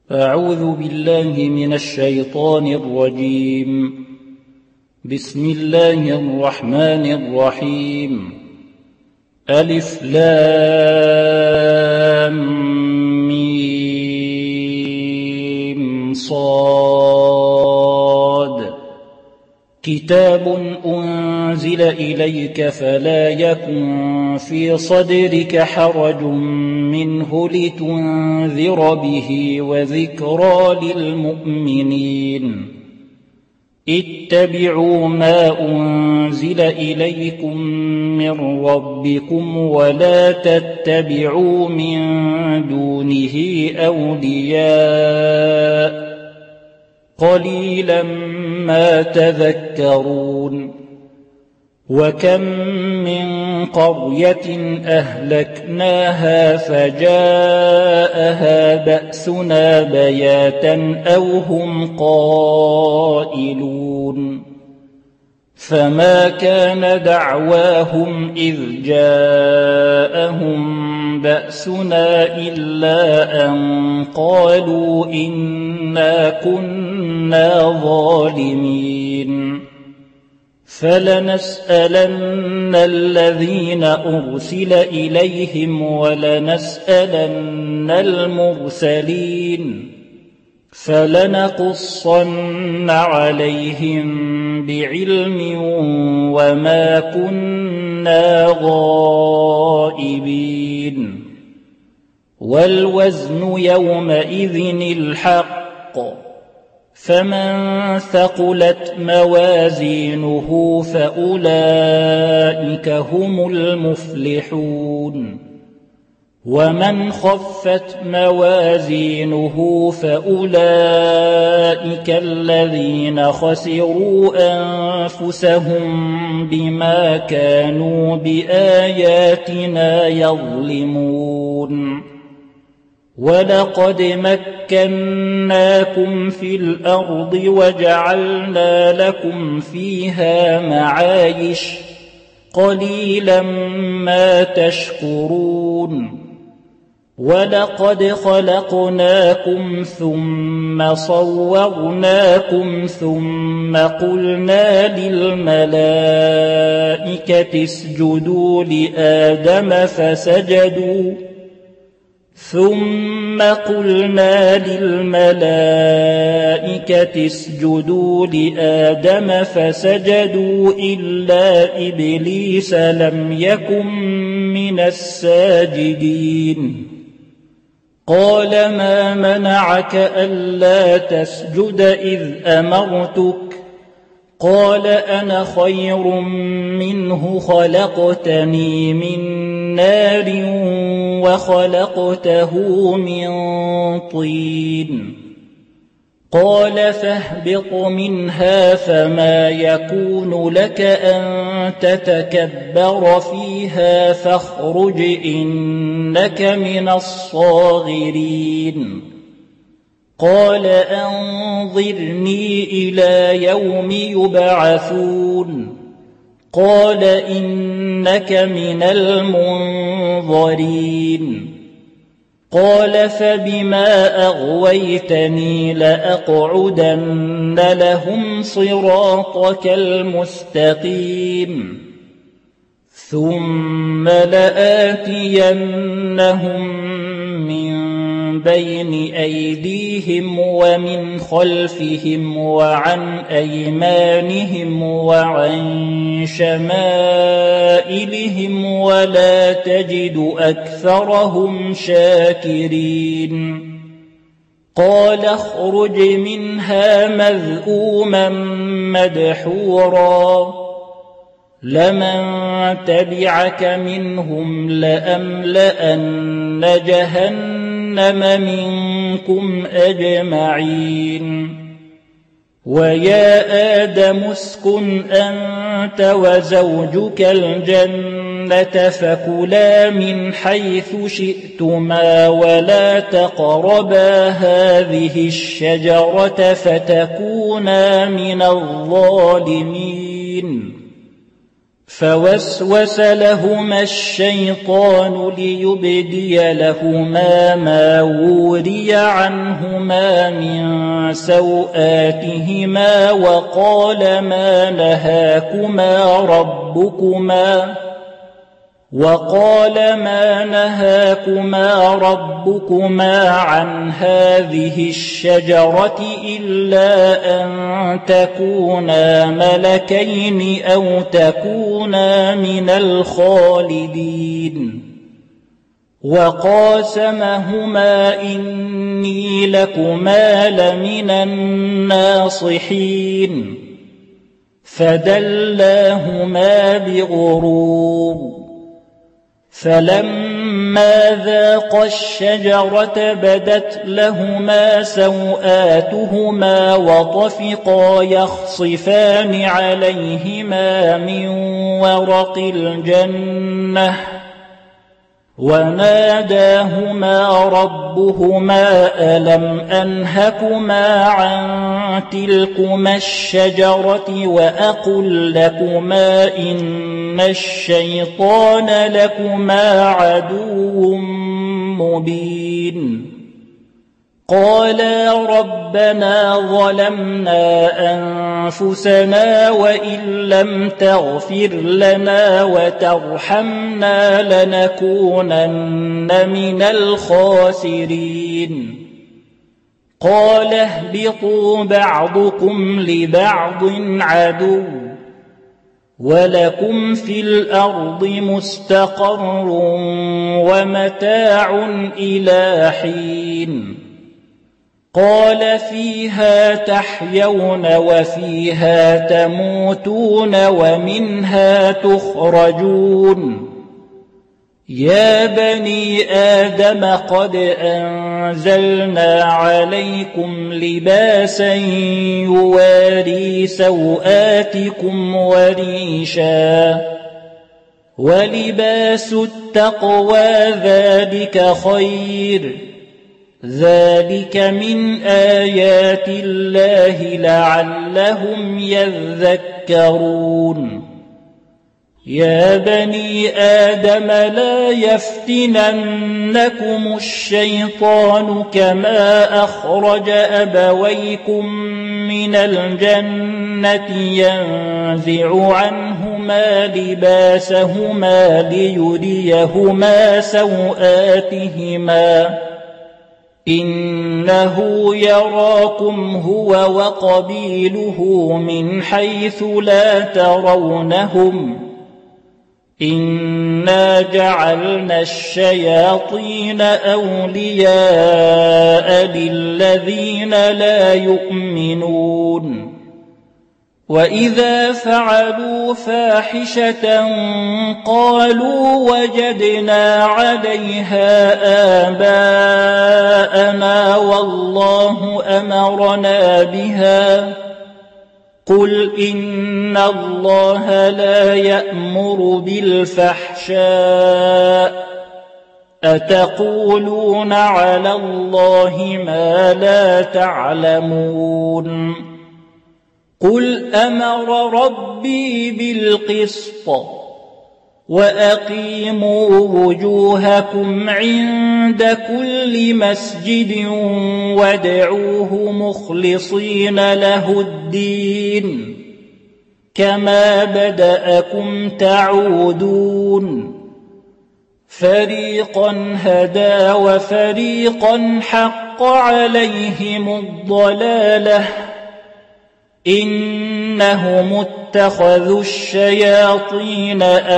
أعوذ بالله من الشيطان الرجيم. بسم الله الرحمن الرحيم. ألف لام ميم صاد. كتاب أنزل إليك فلا يكن في صدرك حرج منه لتنذر به وذكرى للمؤمنين. اتبعوا ما أنزل إليكم من ربكم ولا تتبعوا من دونه أولياء قليلا ما تذكرون. وكم من قرية أهلكناها فجاءها بأسنا بياتا أو هم قائلون. فما كان دعواهم إذ جاءهم بأسنا إلا أن قالوا إنا كنا ظالمين. فلنسألن الذين أرسل إليهم ولنسألن المرسلين. فلنقصن عليهم بعلم وما كنا غائبين. والوزن يومئذ الحق. فمن ثقلت موازينه فأولئك هم المفلحون. ومن خفت موازينه فأولئك الذين خسروا أنفسهم بما كانوا بآياتنا يظلمون. ولقد مكناكم في الأرض وجعلنا لكم فيها معايش قليلا ما تشكرون. ولقد خلقناكم ثم صورناكم ثم قلنا للملائكة اسجدوا لآدم فسجدوا إلا إبليس لم يكن من الساجدين. قال ما منعك ألا تسجد إذ أمرتك؟ قال أنا خير منه خلقتني من نار وخلقته من طين. قال فاهبط منها فما يكون لك أن تتكبر فيها فاخرج إنك من الصاغرين. قال أنظرني إلى يوم يبعثون. قال إنك من المنظرين. قال فبما أغويتني لأقعدن لهم صراطك المستقيم ثم لآتينهم من بين أيديهم ومن خلفهم وعن أيمانهم وعن شمائلهم ولا تجد أكثرهم شاكرين. قال اخرج منها مذءوما مدحورا لمن تبعك منهم لأملأن جهنم منكم أجمعين. ويا آدم اسكن أنت وزوجك الجنة فكلا من حيث شئتما ولا تقربا هذه الشجرة فتكونا من الظالمين. فوسوس لهما الشيطان ليبدي لهما ما وري عنهما من سوآتهما وقال ما نهاكما ربكما عن هذه الشجرة إلا أن تكونا ملكين أو تكونا من الخالدين وقاسمهما إني لكما لمن الناصحين فدلاهما بغرور فلما ذاقا الشجرة بدت لهما سوآتهما وطفقا يخصفان عليهما من ورق الجنة وناداهما ربهما ألم أنهكما عن تلكما الشجرة وأقل لكما إن الشيطان لكما عدو مبين قالا ربنا ظلمنا أنفسنا وإن لم تغفر لنا وترحمنا لنكونن من الخاسرين قال اهبطوا بعضكم لبعض عدو ولكم في الأرض مستقر ومتاع إلى حين قال فيها تحيون وفيها تموتون ومنها تخرجون يا بني آدم قد أنزلنا عليكم لباسا يواري سوآتكم وريشا ولباس التقوى ذلك خير ذلك من آيات الله لعلهم يذكرون يا بني آدم لا يفتننكم الشيطان كما أخرج أبويكم من الجنة ينزع عنهما لباسهما ليريهما سوآتهما إنه يراكم هو وقبيله من حيث لا ترونهم إنا جعلنا الشياطين أولياء للذين لا يؤمنون وإذا فعلوا فاحشة قالوا وجدنا عليها آباءنا والله أمرنا بها قل إن الله لا يأمر بالفحشاء أتقولون على الله ما لا تعلمون قل أمر ربي بالقسط وأقيموا وجوهكم عند كل مسجد وادعوه مخلصين له الدين كما بدأكم تعودون فريقا هدى وفريقا حق عليهم الضلالة إنهم اتخذوا الشياطين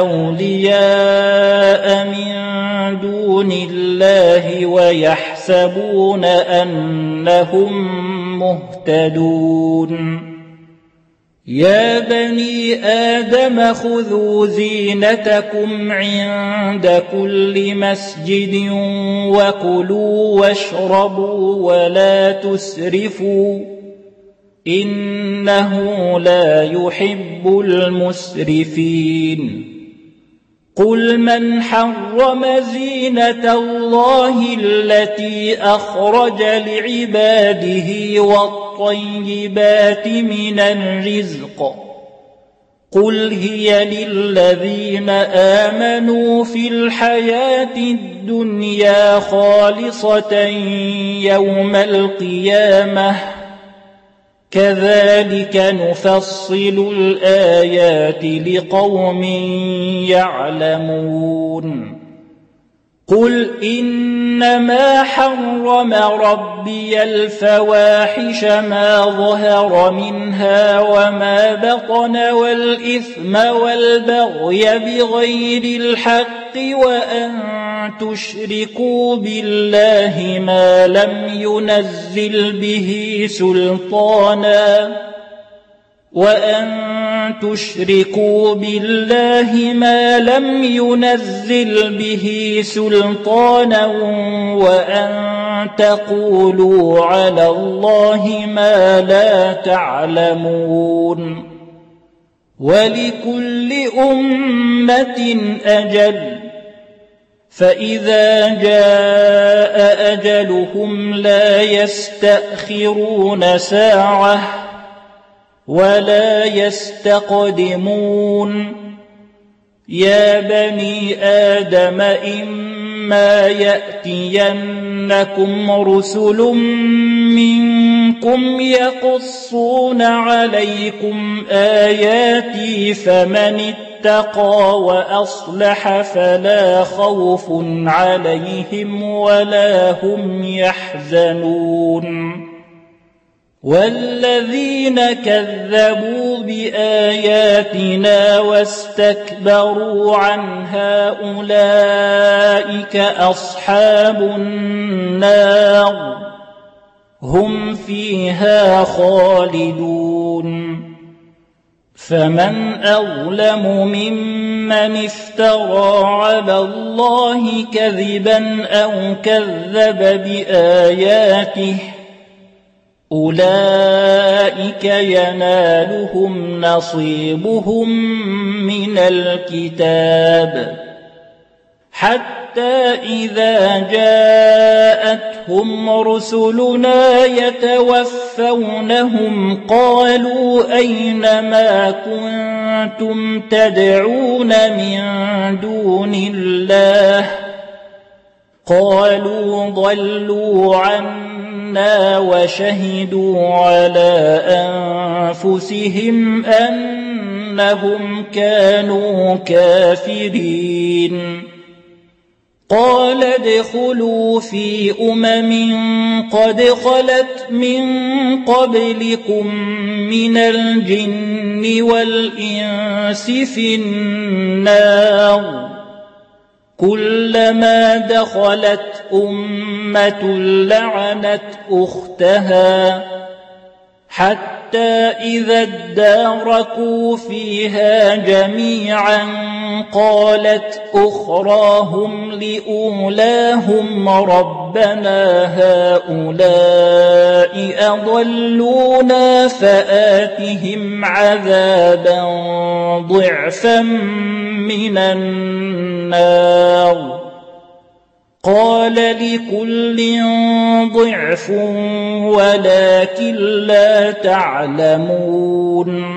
أولياء من دون الله ويحسبون أنهم مهتدون يا بني آدم خذوا زينتكم عند كل مسجد وكلوا واشربوا ولا تسرفوا إنه لا يحب المسرفين قل من حرم زينة الله التي أخرج لعباده والطيبات من الرزق قل هي للذين آمنوا في الحياة الدنيا خالصة يوم القيامة كذلك نفصل الآيات لقوم يعلمون قل إنما حرم ربي الفواحش ما ظهر منها وما بطن والإثم والبغي بغير الحق تشركوا بالله ما لم ينزل به سلطانا تشركوا بالله ما لم ينزل به سلطانا تقولوا على الله ما لا تعلمون ولكل أمة أجل فإذا جاء أجلهم لا يستأخرون ساعة ولا يستقدمون يا بني آدم إما يأتينكم رسل منكم يقصون عليكم آياتي فمن اتقى وأصلح فلا خوف عليهم ولا هم يحزنون والذين كذبوا بآياتنا واستكبروا عنها أولئك أصحاب النار هم فيها خالدون فمن أظلم ممن افترى على الله كذبا أو كذب بآياته أولئك ينالهم نصيبهم من الكتاب حتى إذا جاءتهم رسلنا يتوفونهم قالوا أين ما كنتم تدعون من دون الله قالوا ضلوا عنا وشهدوا على أنفسهم أنهم كانوا كافرين قال ادخلوا في قد خلت من قبلكم من الجن والإنس في النار كلما دخلت أمة لعنت أختها حتى إذا اداركوا فيها جميعا قالت أخراهم لأولاهم ربنا هؤلاء أضلونا فآتهم عذابا ضعفا من النار قال لكل ضعف ولكن لا تعلمون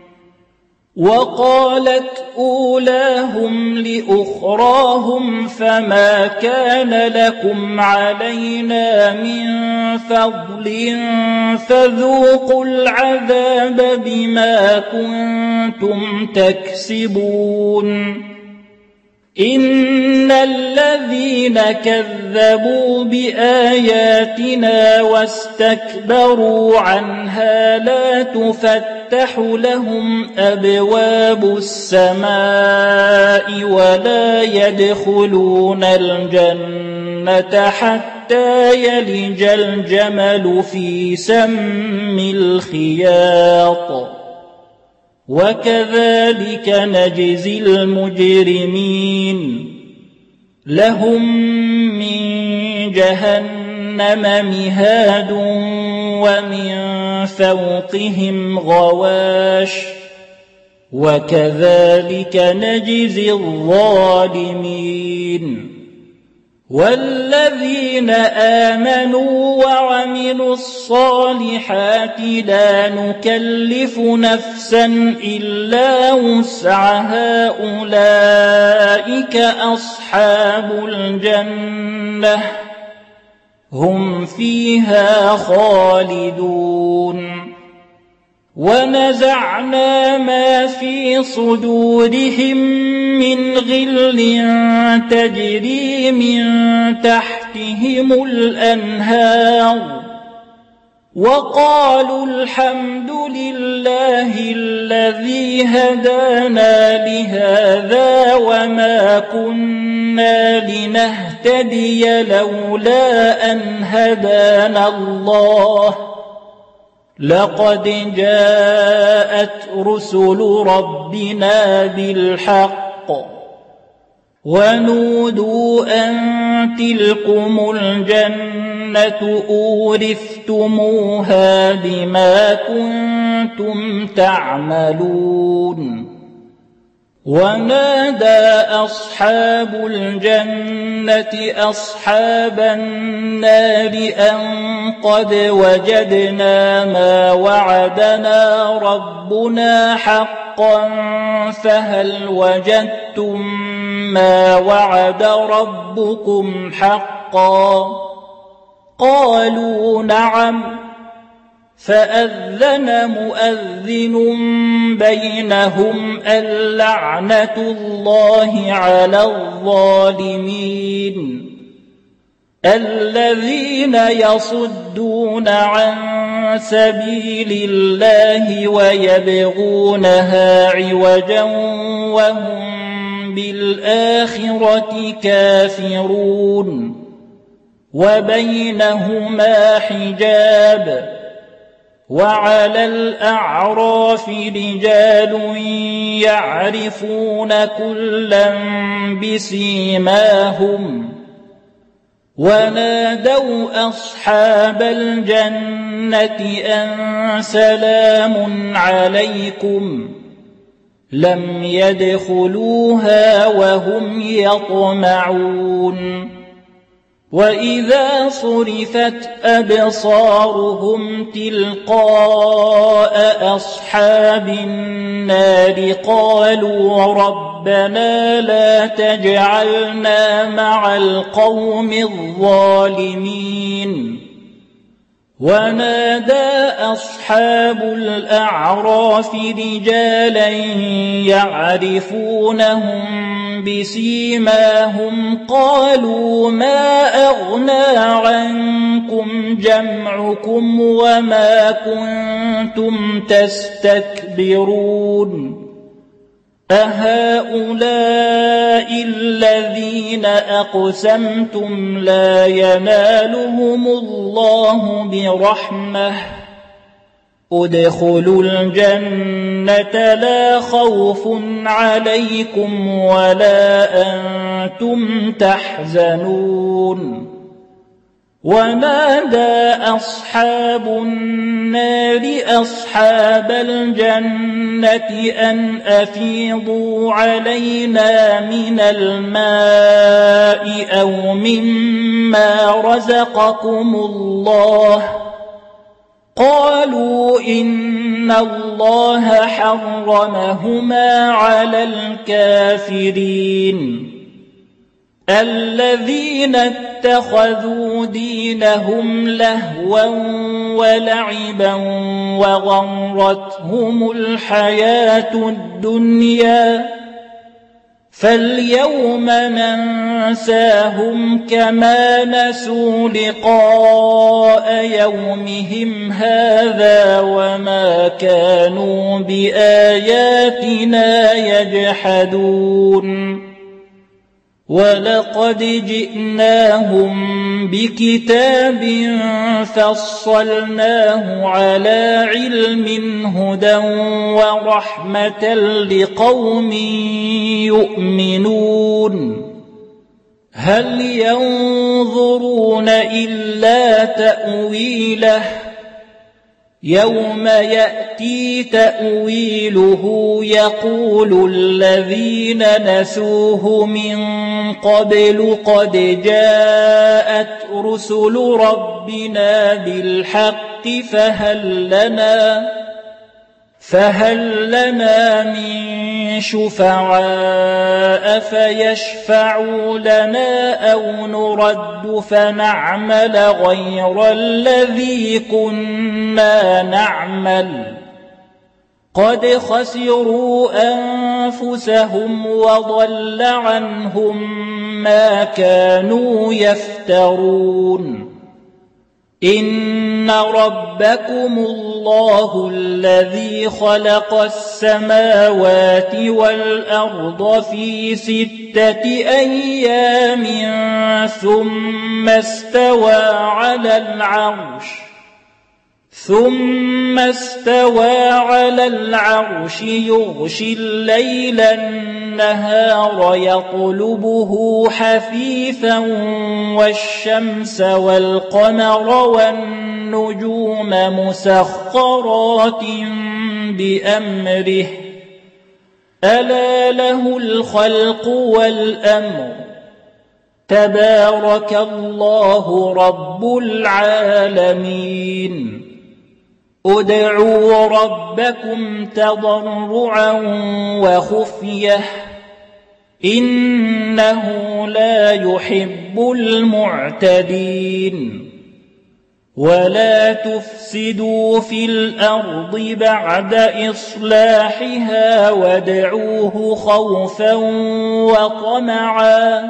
وقالت أولاهم لأخراهم فما كان لكم علينا من فضل فذوقوا العذاب بما كنتم تكسبون إن الذين كذبوا بآياتنا واستكبروا عنها لا تفتح لهم أبواب السماء ولا يدخلون الجنة حتى يلج الجمل في سم الخياط وكذلك نجزي المجرمين لهم من جهنم مهاد ومن فوقهم غواش وكذلك نجزي الظالمين والذين آمنوا وعملوا الصالحات لا نكلف نفسا إلا وسعها أولئك أصحاب الجنة هم فيها خالدون ونزعنا ما في صدورهم من غل تجري من تحتهم الأنهار وقالوا الحمد لله الذي هدانا لهذا وما كنا لنهتدي لولا أن هدانا الله لقد جاءت رسل ربنا بالحق ونودوا أن تلكم الجنة أورثتموها بما كنتم تعملون ونادى أصحاب الجنة أصحاب النار أن قد وجدنا ما وعدنا ربنا حقا فهل وجدتم ما وعد ربكم حقا قالوا نعم فأذن مؤذن بينهم اللعنة الله على الظالمين الذين يصدون عن سبيل الله ويبغونها عوجا وهم بالآخرة كافرون وبينهما حجاب وعلى الأعراف رجال يعرفون كلا بسيماهم ونادوا أصحاب الجنة أن سلام عليكم لم يدخلوها وهم يطمعون وإذا صرفت أبصارهم تلقاء أصحاب النار قالوا ربنا لا تجعلنا مع القوم الظالمين ونادى أصحاب الأعراف رجالا يعرفونهم بسيماهم قالوا ما أغنى عنكم جمعكم وما كنتم تستكبرون أهؤلاء الذين أقسمتم لا ينالهم الله برحمة ادخلوا الجنة لا خوف عليكم ولا أنتم تحزنون ونادى أصحاب النار أصحاب الجنة أن أفيضوا علينا من الماء أو مما رزقكم الله قالوا إن الله حرمهما على الكافرين الذين اتخذوا دينهم لهوا ولعبا وغرتهم الحياة الدنيا فاليوم ننساهم كما نسوا لقاء يومهم هذا وما كانوا بآياتنا يجحدون ولقد جئناهم بكتاب فصلناه على علم هدى ورحمة لقوم يؤمنون هل ينظرون إلا تأويله يوم يأتي تأويله يقول الذين نسوه من قبل قد جاءت رسل ربنا بالحق فهل لنا من شفعاء فيشفعوا لنا أو نرد فنعمل غير الذي كنا نعمل قد خسروا أنفسهم وضل عنهم ما كانوا يفترون إن ربكم الله الذي خلق السماوات والأرض في 6 أيام ثم استوى على العرش يغشي الليل النهار يطلبه حثيثا والشمس والقمر والنجوم مسخرات بأمره ألا له الخلق والأمر تبارك الله رب العالمين ادعوا ربكم تضرعا وخفية إنه لا يحب المعتدين ولا تفسدوا في الأرض بعد إصلاحها وادعوه خوفا وطمعا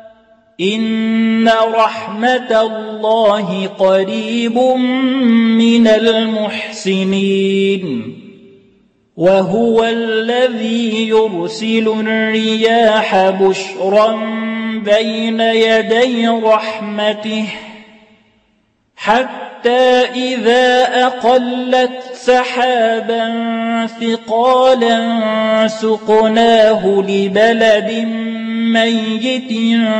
إن رحمة الله قريب من المحسنين وهو الذي يرسل الرياح بشرا بين يدي رحمته حتى إذا أقلت سحابا ثقالا سقناه لبلد ميت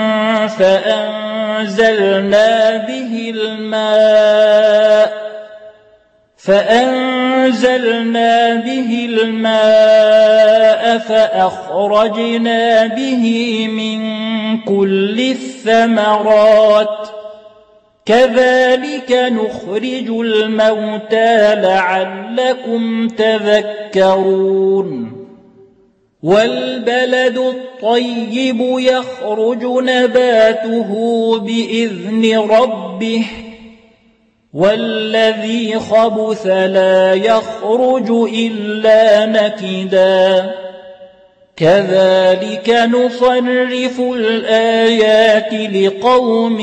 فأنزلنا به الماء فأخرجنا به من كل الثمرات كذلك نخرج الموتى لعلكم تذكرون والبلد الطيب يخرج نباته بإذن ربه والذي خبث لا يخرج إلا نكدا كذلك نصرف الآيات لقوم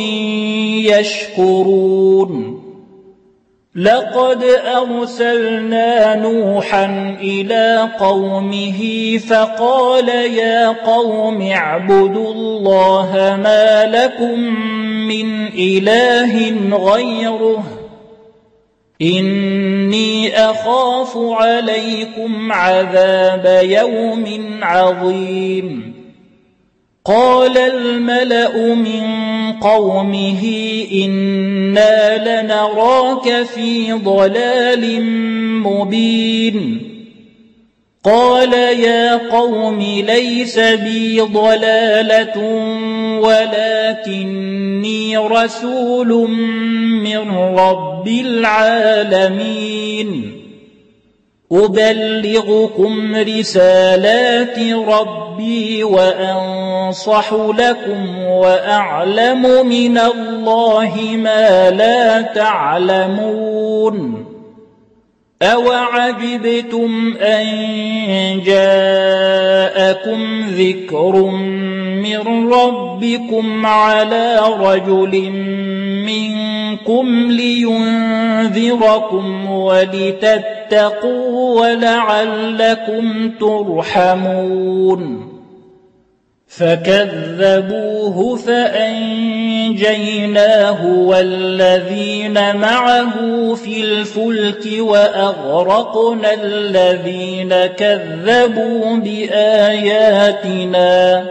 يشكرون لقد أرسلنا نوحا إلى قومه فقال يا قوم اعبدوا الله ما لكم من إله غيره إني أخاف عليكم عذاب يوم عظيم قال الملأ من قومه إنا لنراك في ضلال مبين قال يا قوم ليس بي ضلالة ولكني رسول من رب العالمين أبلغكم رسالات ربي وأنصح لكم وأعلم من الله ما لا تعلمون أوعجبتم أن جاءكم ذكر من ربكم على رجل منكم لينذركم ولتتقوا ولعلكم ترحمون فكذبوه فأنجيناه والذين معه في الفلك وأغرقنا الذين كذبوا بآياتنا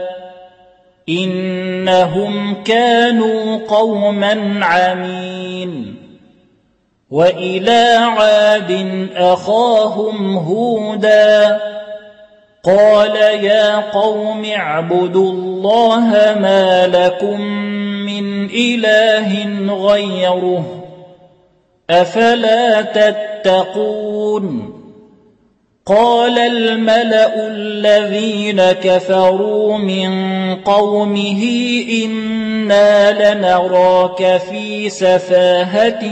إنهم كانوا قوما عمين وإلى عاد أخاهم هودا قال يا قوم اعبدوا الله ما لكم من إله غيره أفلا تتقون قال الملأ الذين كفروا من قومه إنا لنراك في سفاهة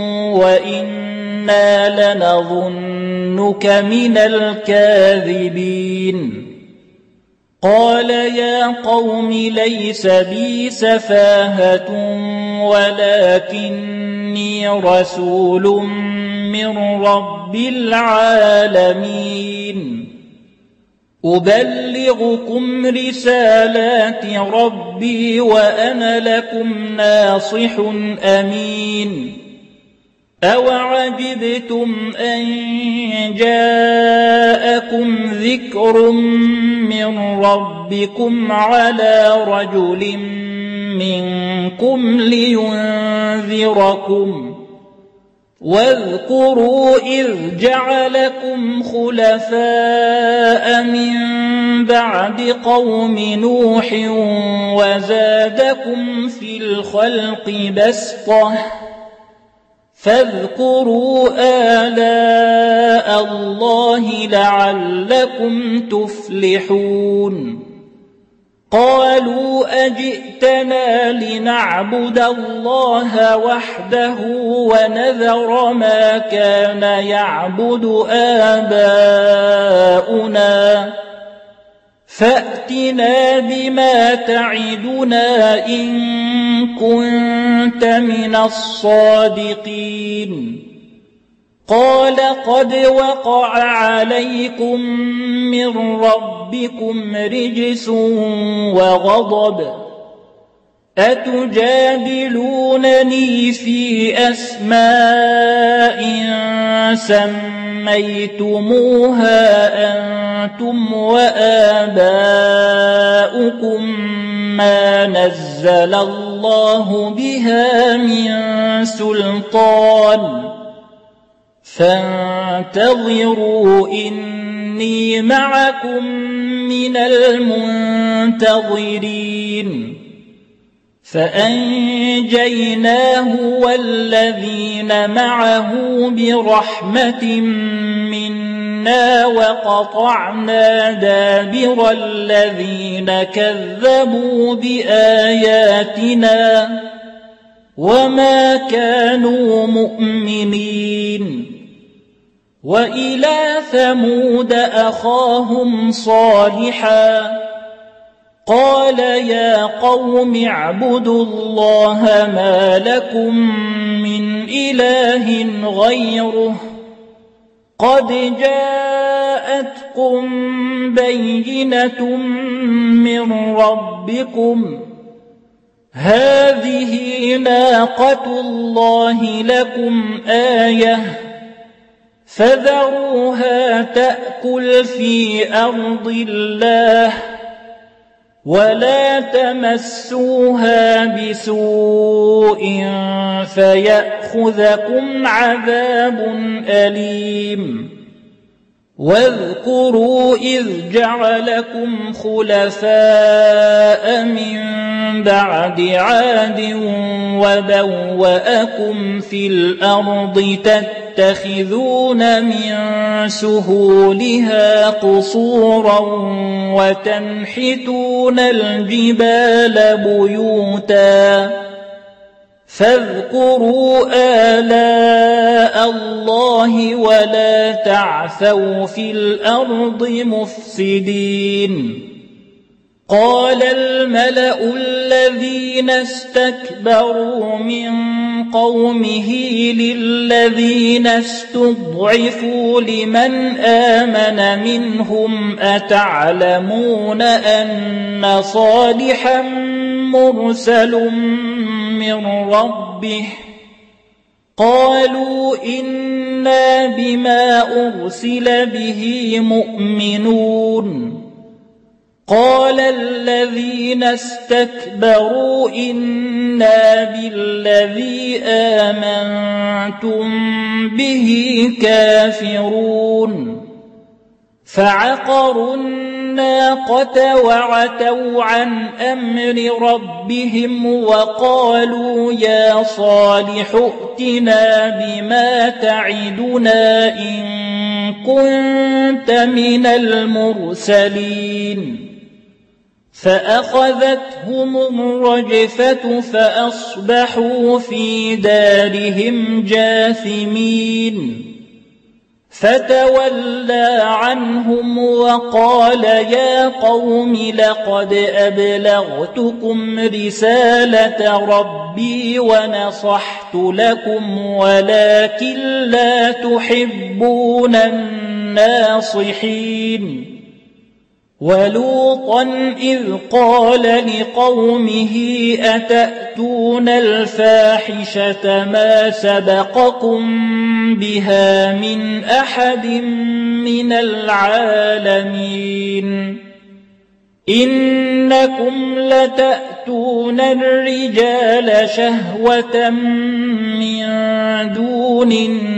وإنا لنظنك من الكاذبين قال يا قوم ليس بي سفاهة ولكني رسول من رب العالمين أبلغكم رسالات ربي وأنا لكم ناصح أمين أوعجبتم أن جاءكم ذكر من ربكم على رجل منكم لينذركم واذكروا إذ جعلكم خلفاء من بعد قوم نوح وزادكم في الخلق بسطة فاذكروا آلاء الله لعلكم تفلحون قالوا أجئتنا لنعبد الله وحده ونذر ما كان يعبد آباؤنا فأتنا بما تعدنا إن كنت من الصادقين قال قد وقع عليكم من ربكم رجس وغضب أتجادلونني في أسماء سميتموها أنتم وآباؤكم ما نزل الله بها من سلطان فانتظروا إني معكم من المنتظرين فأنجيناه والذين معه برحمة منا وقطعنا دابر الذين كذبوا بآياتنا وما كانوا مؤمنين وإلى ثمود أخاهم صالحا قال يا قوم اعبدوا الله ما لكم من إله غيره قد جاءتكم بينة من ربكم هذه ناقة الله لكم آية فذروها تأكل في أرض الله ولا تمسوها بسوء فيأخذكم عذاب أليم واذكروا إذ جعلكم خلفاء من بعد عاد وبوأكم في الأرض تتخذون من سهولها قصورا وتنحتون الجبال بيوتا فاذكروا آلاء الله ولا تعثوا في الأرض مفسدين قال الملأ الذين استكبروا من قومه للذين استضعفوا لمن آمن منهم أتعلمون أن صالحا مرسل من ربه قالوا إنا بما أرسل به مؤمنون قال الذين استكبروا إنا بالذي آمنتم به كافرون فعقروا الناقة وعتوا عن أمر ربهم وقالوا يا صالح ائتنا بما تعدنا إن كنت من المرسلين فأخذتهم الرجفة فأصبحوا في دارهم جاثمين فتولى عنهم وقال يا قوم لقد أبلغتكم رسالة ربي ونصحت لكم ولكن لا تحبون الناصحين ولوطا إذ قال لقومه أتأتون الفاحشة ما سبقكم بها من أحد من العالمين إنكم لتأتون الرجال شهوة من دون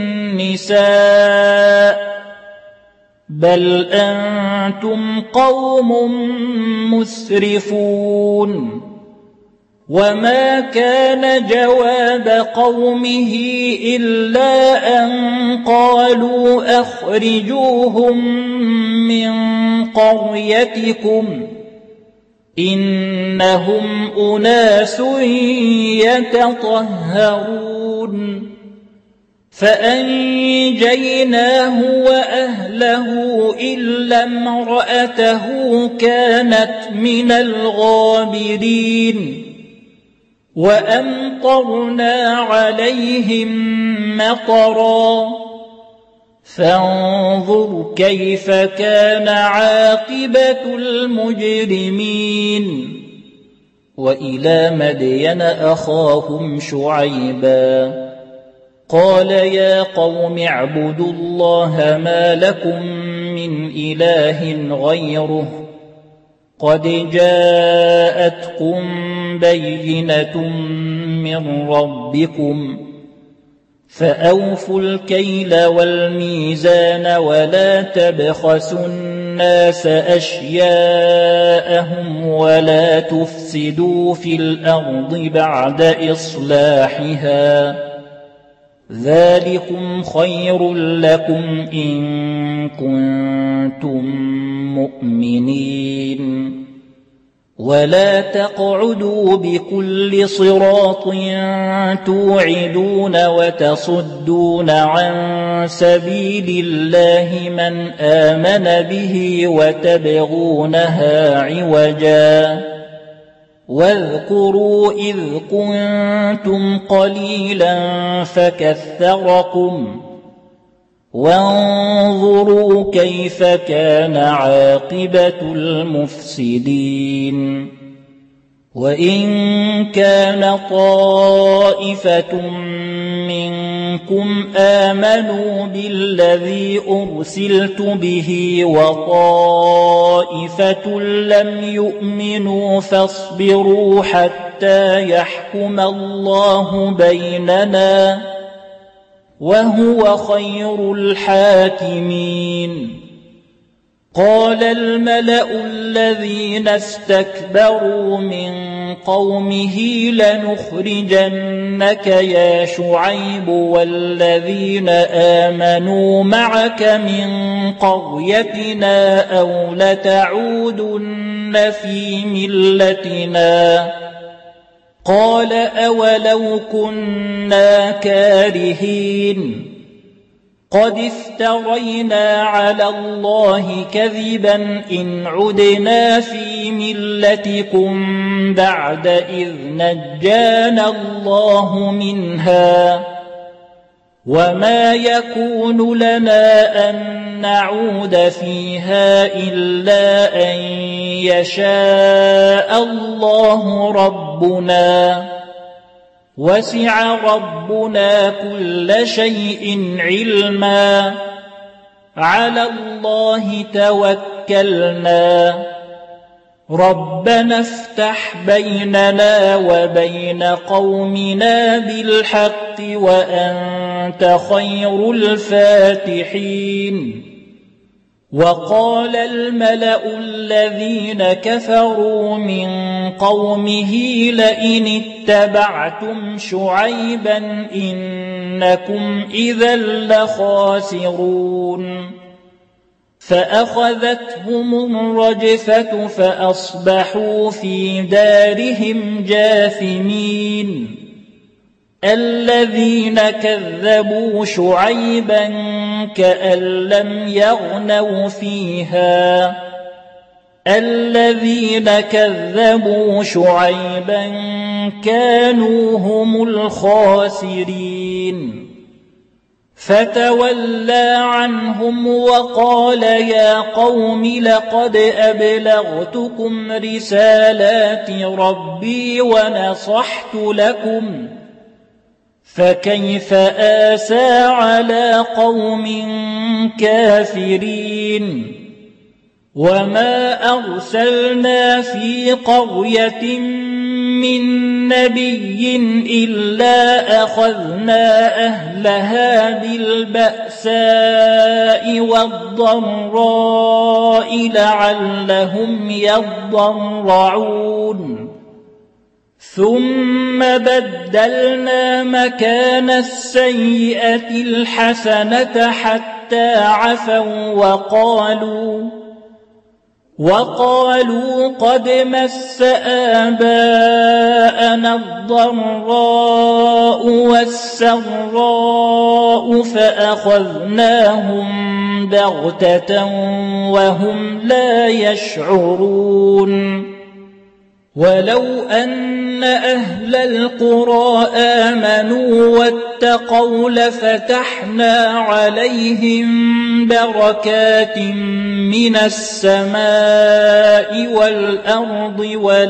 النساء بل أنتم قوم مسرفون وما كان جواب قومه إلا أن قالوا أخرجوهم من قريتكم إنهم أناس يتطهرون فأنجيناه وأهله إلا امرأته كانت من الغابرين وأمطرنا عليهم مطرا فانظر كيف كان عاقبة المجرمين وإلى مدين أخاهم شعيبا قال يا قوم اعبدوا الله ما لكم من إله غيره قد جاءتكم بينة من ربكم فأوفوا الكيل والميزان ولا تبخسوا الناس أشياءهم ولا تفسدوا في الأرض بعد إصلاحها ذلكم خير لكم إن كنتم مؤمنين ولا تقعدوا بكل صراط توعدون وتصدون عن سبيل الله من آمن به وتبغونها عوجا واذكروا إذ كنتم قليلا فكثركم وانظروا كيف كان عاقبة المفسدين وإن كان طائفة منكم آمنوا بالذي أرسلت به وطائفة لم يؤمنوا فاصبروا حتى يحكم الله بيننا وهو خير الحاكمين قال الملأ الذين استكبروا من قومه لنخرجنك يا شعيب والذين آمنوا معك من قريتنا أو لتعودن في ملتنا قال أولو كنا كارهين قد افترينا على الله كذبا إن عدنا في ملتكم بعد إذ نجانا الله منها وما يكون لنا أن نعود فيها إلا أن يشاء الله ربنا وسع ربنا كل شيء علما على الله توكلنا ربنا افتح بيننا وبين قومنا بالحق وأنت خير الفاتحين. وقال الملأ الذين كفروا من قومه لئن اتبعتم شعيبا إنكم إذا لخاسرون. فأخذتهم الرجفة فأصبحوا في دارهم جاثمين. الذين كذبوا شعيبا كأن لم يغنوا فيها. الذين كذبوا شعيبا كانوا هم الخاسرين. فتولى عنهم وقال يا قوم لقد أبلغتكم رسالات ربي ونصحت لكم فكيف آسى على قوم كافرين. وما أرسلنا في قرية من نبي إلا أخذنا أهلها بالبأساء والضراء لعلهم يضرعون. ثم بدلنا مكان السيئة الحسنة حتى عفوا وقالوا قد مس آباءنا الضراء والسراء فأخذناهم بغتة وهم لا يشعرون. ولو أن أهل القرى آمنوا واتقوا لفتحنا عليهم بركات من السماء والأرض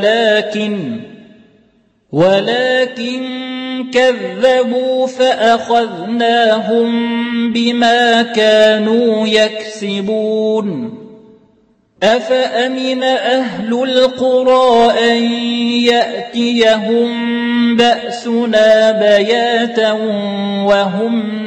ولكن كذبوا فأخذناهم بما كانوا يكسبون. أفأمن أهل القرى أن يأتيهم بأسنا بياتا وهم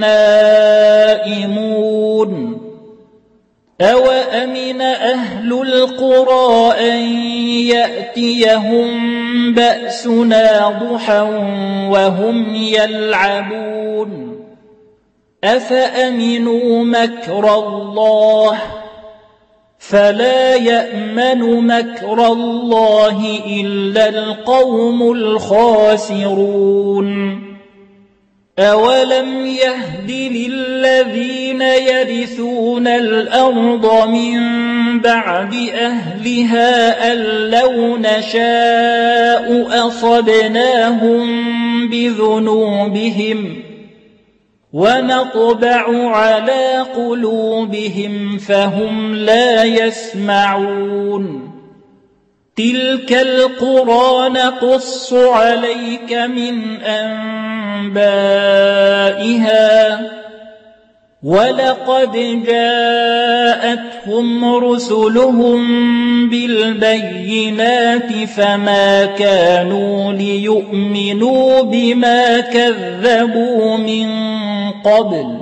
نائمون. أوأمن أهل القرى أن يأتيهم بأسنا ضحى وهم يلعبون. أفأمنوا مكر الله فلا يأمن مكر الله إلا القوم الخاسرون. أولم يهد للذين يرثون الأرض من بعد أهلها أن لو نشاء أصبناهم بذنوبهم ونطبع على قلوبهم فهم لا يسمعون. تلك القرى نقص عليك من أنبائها ولقد جاءتهم رسلهم بالبينات فما كانوا ليؤمنوا بما كذبوا من قبل.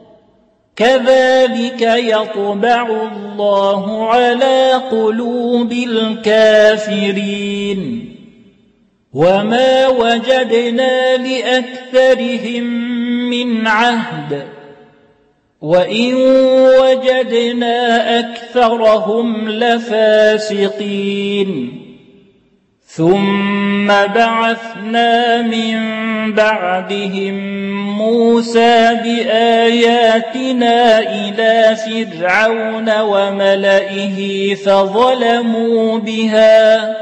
كذلك يطبع الله على قلوب الكافرين. وما وجدنا لأكثرهم من عهد وإن وجدنا أكثرهم لفاسقين. ثم بعثنا من بعدهم موسى بآياتنا إلى فرعون وملئه فظلموا بها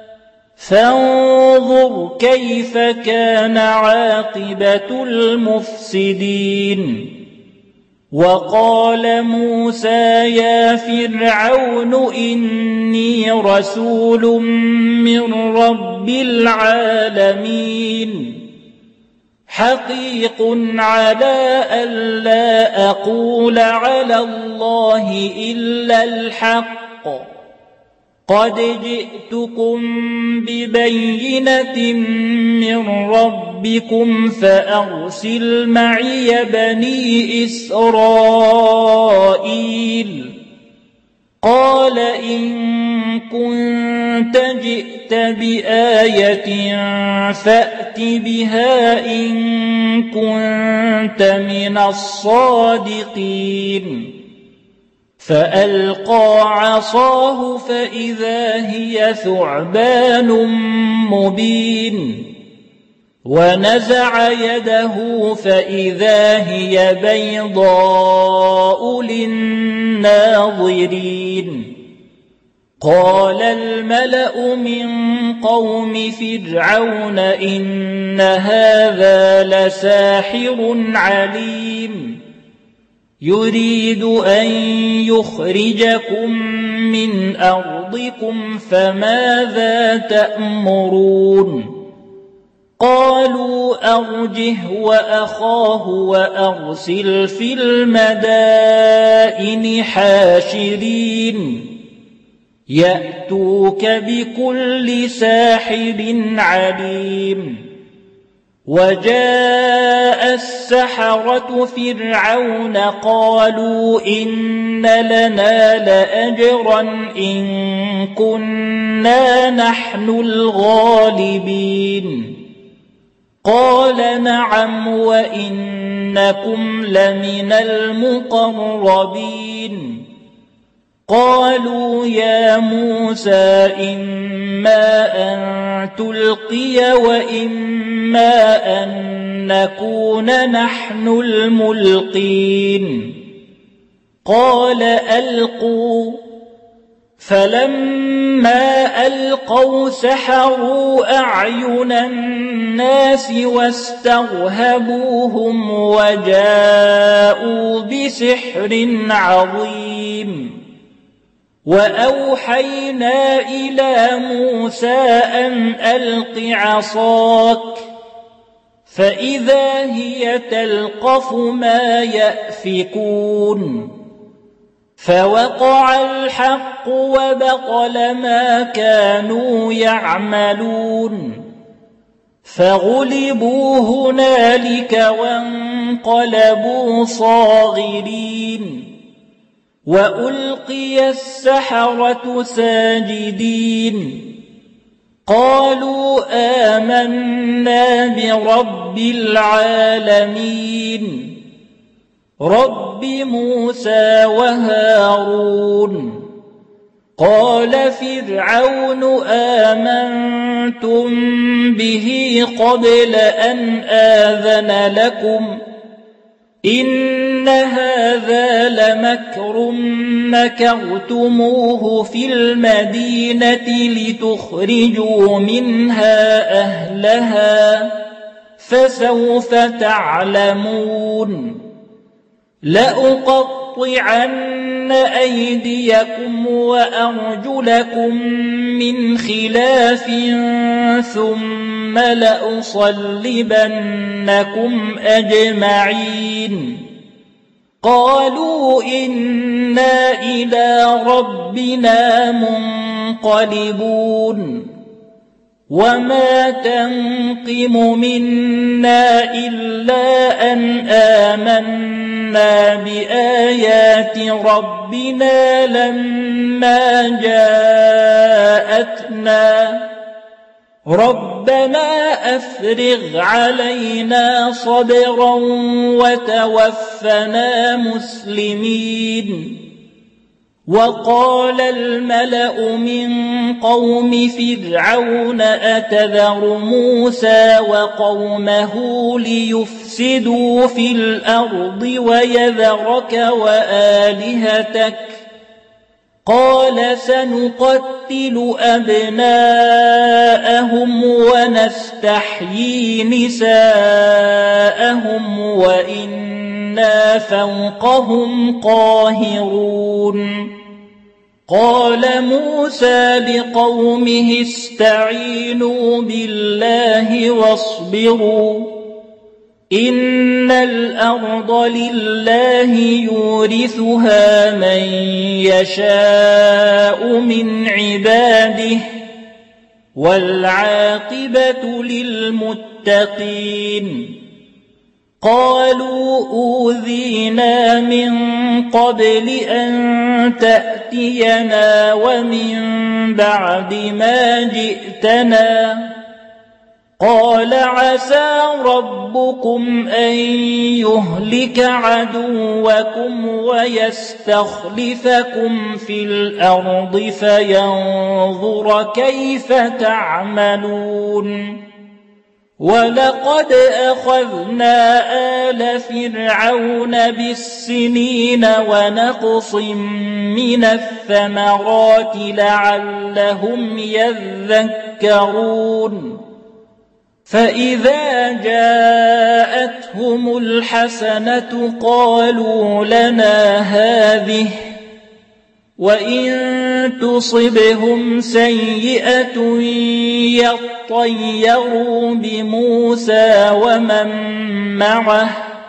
فانظر كيف كان عاقبة المفسدين. وقال موسى يا فرعون إني رسول من رب العالمين حقيق على ألا أقول على الله إلا الحق قد جئتكم ببينة من ربكم فأرسل معي بني إسرائيل قال إن كنت جئت بآية فأت بها إن كنت من الصادقين فألقى عصاه فإذا هي ثعبان مبين ونزع يده فإذا هي بيضاء للناظرين قال الملأ من قوم فرعون إن هذا لساحر عليم يريد أن يخرجكم من أرضكم فماذا تأمرون قالوا أرجه وأخاه وأرسل في المدائن حاشرين يأتوك بكل ساحر عليم وجاء السحرة فرعون قالوا إن لنا لأجرا إن كنا نحن الغالبين قال نعم وإنكم لمن المقربين قالوا يا موسى إما أن تلقي وإما أن نكون نحن الملقين قال ألقوا فلما ألقوا سحروا أعين الناس واسترهبوهم وجاءوا بسحر عظيم وأوحينا إلى موسى أن ألق عصاك فإذا هي تلقف ما يأفكون فوقع الحق وبطل ما كانوا يعملون فغلبوا هنالك وانقلبوا صاغرين وألقي السحرة ساجدين قالوا آمنا برب العالمين رب موسى وهارون قال فرعون آمنتم به قبل أن آذن لكم إن هذا لمكر مكرتموه في المدينة لتخرجوا منها أهلها فسوف تعلمون لأقطعن أيديكم وأرجلكم من خلاف ثم لأصلبنكم أجمعين قالوا إنا إلى ربنا منقلبون وما تنقم منا إلا أن آمنا بآيات ربنا لما جاءتنا ربنا أفرغ علينا صبرا وتوفنا مسلمين وقال الملأ من قوم فرعون أتذر موسى وقومه ليفسدوا في الأرض ويذرك وآلهتك قال سنقتل أبناءهم ونستحيي نساءهم وإنا فوقهم قاهرون قال موسى لقومه استعينوا بالله واصبروا إن الأرض لله يورثها من يشاء من عباده والعاقبة للمتقين. قالوا أوذينا من قبل أن تأتينا ومن بعد ما جئتنا. قال عسى ربكم أن يهلك عدوكم ويستخلفكم في الأرض فينظر كيف تعملون. ولقد أخذنا آل فرعون بالسنين ونقص من الثمرات لعلهم يذكرون. فإذا جاءتهم الحسنة قالوا لنا هذه وإن تصبهم سيئة يطيروا بموسى ومن معه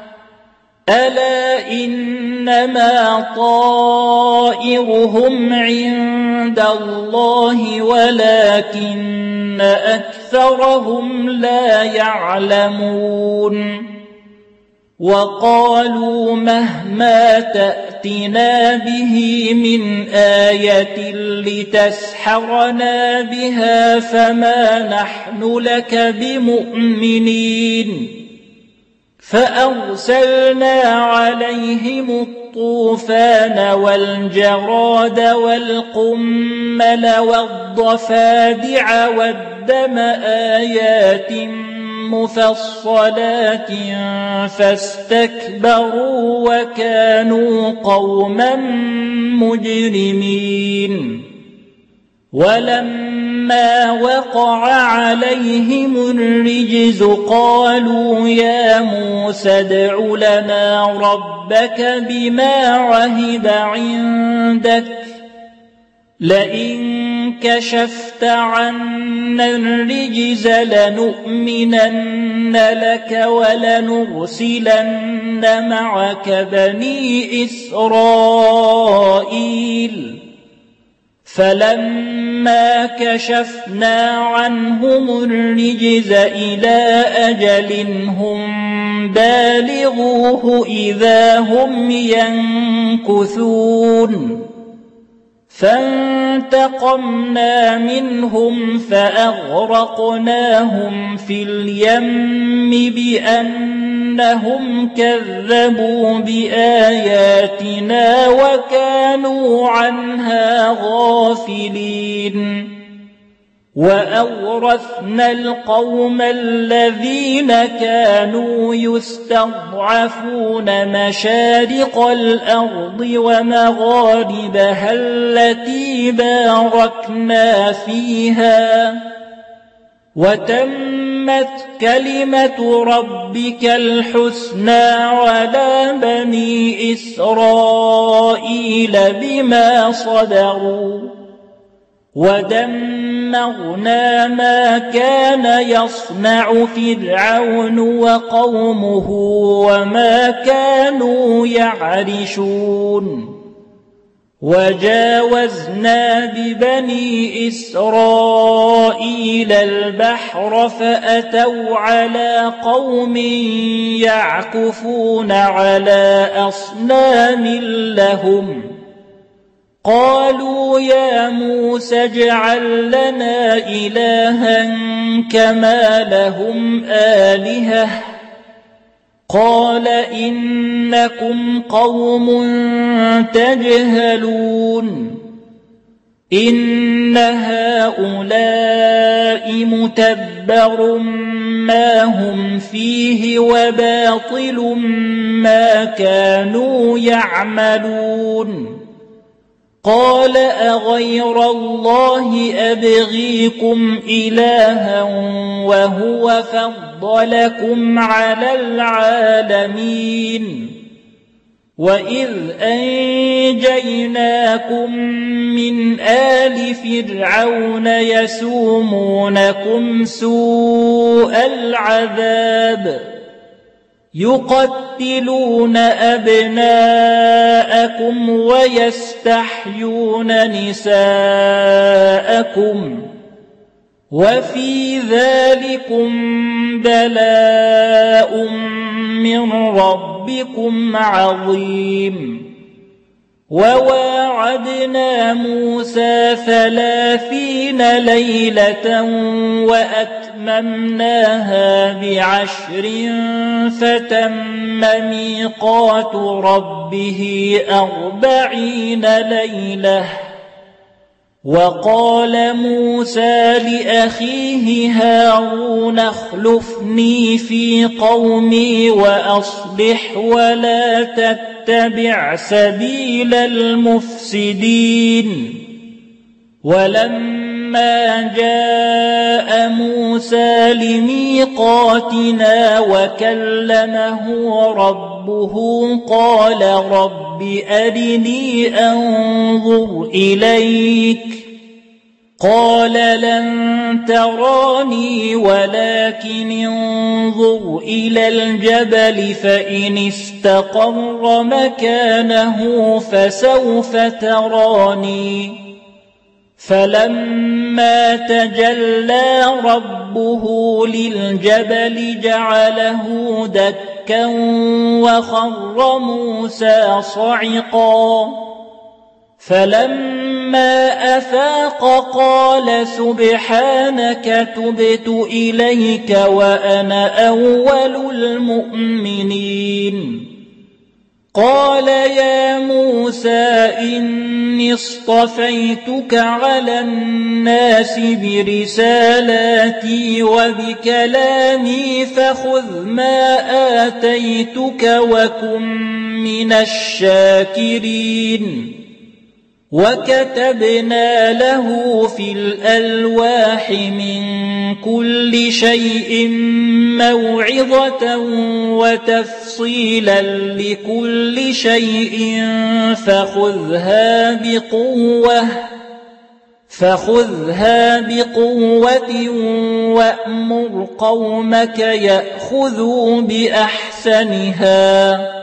ألا إنما طائرهم عند الله ولكن أكثرهم لا يعلمون. وقالوا مهما تأتنا به من آية لتسحرنا بها فما نحن لك بمؤمنين. فأرسلنا عليهم الطوفان والجراد والقمل والضفادع والدم آيات مفصلات فاستكبروا وكانوا قوما مجرمين. ولما وقع عليهم الرجز قالوا يا موسى ادع لنا ربك بما عهد عندك لئن كشفت عنا الرجز لنؤمنن لك ولنرسلن معك بني إسرائيل. فلما كشفنا عنهم الرجز إلى أجل هم بالغوه إذا هم ينكثون. فانتقمنا منهم فأغرقناهم في اليم بأنهم كذبوا بآياتنا وكانوا عنها غافلين. وأورثنا القوم الذين كانوا يستضعفون مشارق الأرض ومغاربها التي باركنا فيها وتمت كلمة ربك الحسنى على بني إسرائيل بما صبروا ودمرنا ما كان يصنع فرعون وقومه وما كانوا يعرشون. وجاوزنا ببني إسرائيل البحر فأتوا على قوم يعكفون على أصنام لهم قالوا يا موسى اجعل لنا إلها كما لهم آلهة قال إنكم قوم تجهلون. إن هؤلاء متبر ما هم فيه وباطل ما كانوا يعملون. قال أغير الله أبغيكم إلها وهو فضلكم على العالمين. وإذ أنجيناكم من آل فرعون يسومونكم سوء العذاب يقتلون أبناءكم ويستحيون نساءكم وفي ذلكم بلاء من ربكم عظيم وواعدنا موسى 30 ليلة وأتممناها ب10 فتم ميقات ربه 40 ليلة وقال موسى لأخيه هارون اخلفني في قومي وأصلح ولا تتبع سبيل المفسدين ولما جاء موسى لميقاتنا وكلمه ربه قال رب أرني أنظر إليك قال لن تراني ولكن انظر إلى الجبل فإن استقر مكانه فسوف تراني فلما تجلى ربه للجبل جعله دكا وخر موسى صعقا فلما أفاق قال سبحانك تبت إليك وأنا أول المؤمنين قال يا موسى إني اصطفيتك على الناس برسالاتي وبكلامي فخذ ما آتيتك وكن من الشاكرين وكتبنا له في الألواح من كل شيء موعظة وتفصيلا لكل شيء فخذها بقوة وأمر قومك يأخذوا بأحسنها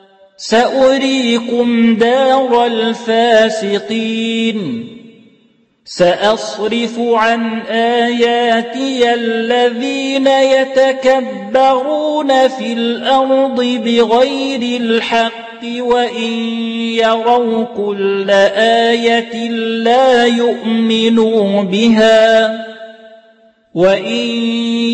سأريكم دار الفاسقين سأصرف عن آياتي الذين يتكبرون في الأرض بغير الحق وإن يروا كل آية لا يؤمنوا بها وإن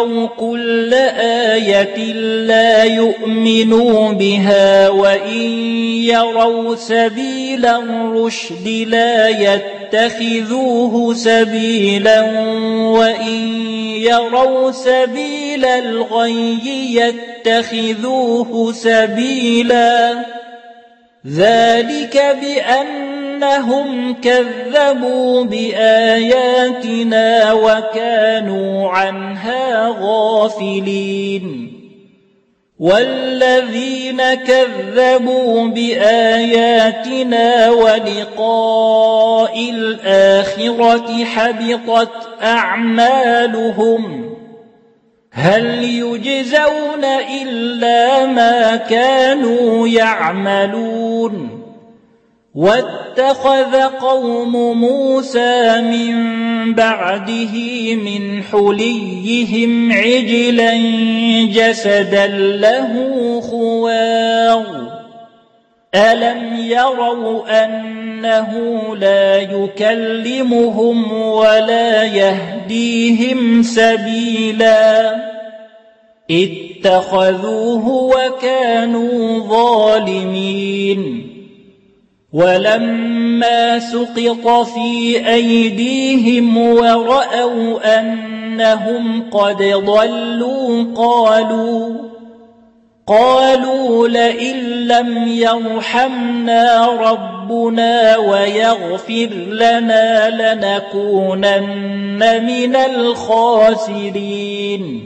يروا سبيل الرشد لا يتخذوه سبيلا وإن يروا سبيل الغي يتخذوه سبيلا ذلك بأنهم كذبوا بآياتنا وكانوا عنها غافلين والذين كذبوا بآياتنا ولقاء الآخرة حبطت أعمالهم هل يجزون إلا ما كانوا يعملون واتخذ قوم موسى من بعده من حليهم عجلا جسدا له خوار ألم يروا أنه لا يكلمهم ولا يهديهم سبيلا اتخذوه وكانوا ظالمين ولما سقط في أيديهم ورأوا أنهم قد ضلوا قالوا لئن لم يرحمنا ربنا ويغفر لنا لنكونن من الخاسرين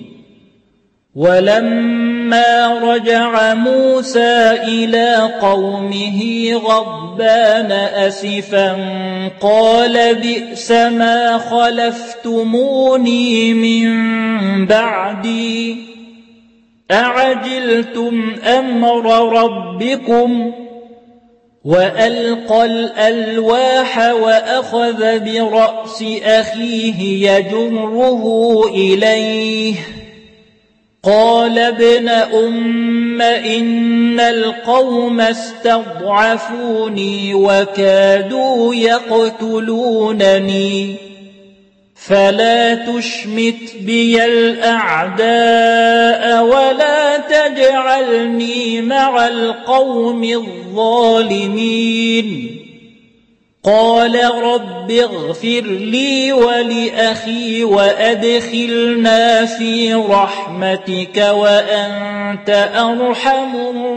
ولما رجع موسى إلى قومه غضبان أسفا قال بئس ما خلفتموني من بعدي أعجلتم أمر ربكم وألقى الألواح وأخذ برأس أخيه يجره إليه قال ابن أم إن القوم استضعفوني وكادوا يقتلونني فلا تشمت بي الأعداء ولا تجعلني مع القوم الظالمين قال رب اغفر لي ولأخي وأدخلنا في رحمتك وأنت أرحم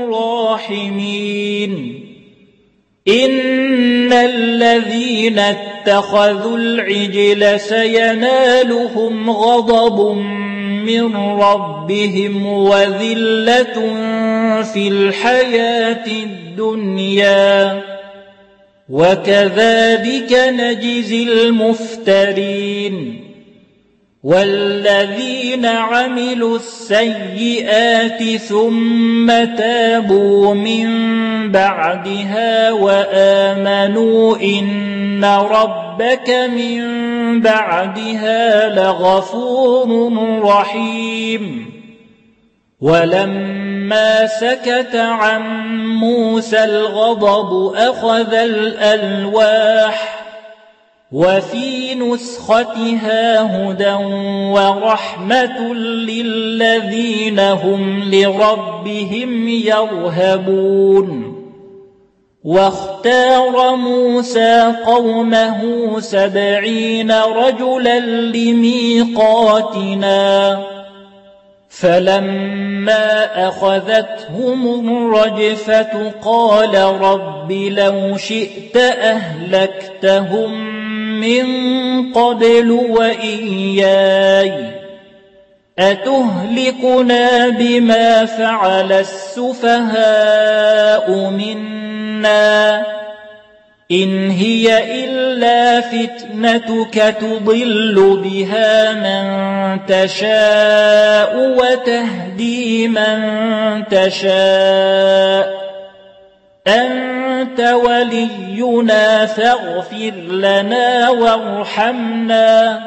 الراحمين إن الذين اتخذوا العجل سينالهم غضب من ربهم وذلة في الحياة الدنيا وكذلك نجزي المفترين والذين عملوا السيئات ثم تابوا من بعدها وآمنوا إن ربك من بعدها لغفور رحيم ولما سكت عن موسى الغضب أخذ الألواح وفي نسختها هدى ورحمة للذين هم لربهم يرهبون واختار موسى قومه 70 رجلا لميقاتنا فلما أخذتهم الرجفة قال رب لو شئت أهلكتهم من قبل وإياي أتهلكنا بما فعل السفهاء منا إن هي إلا فتنتك تضل بها من تشاء وتهدي من تشاء أنت ولينا فاغفر لنا وارحمنا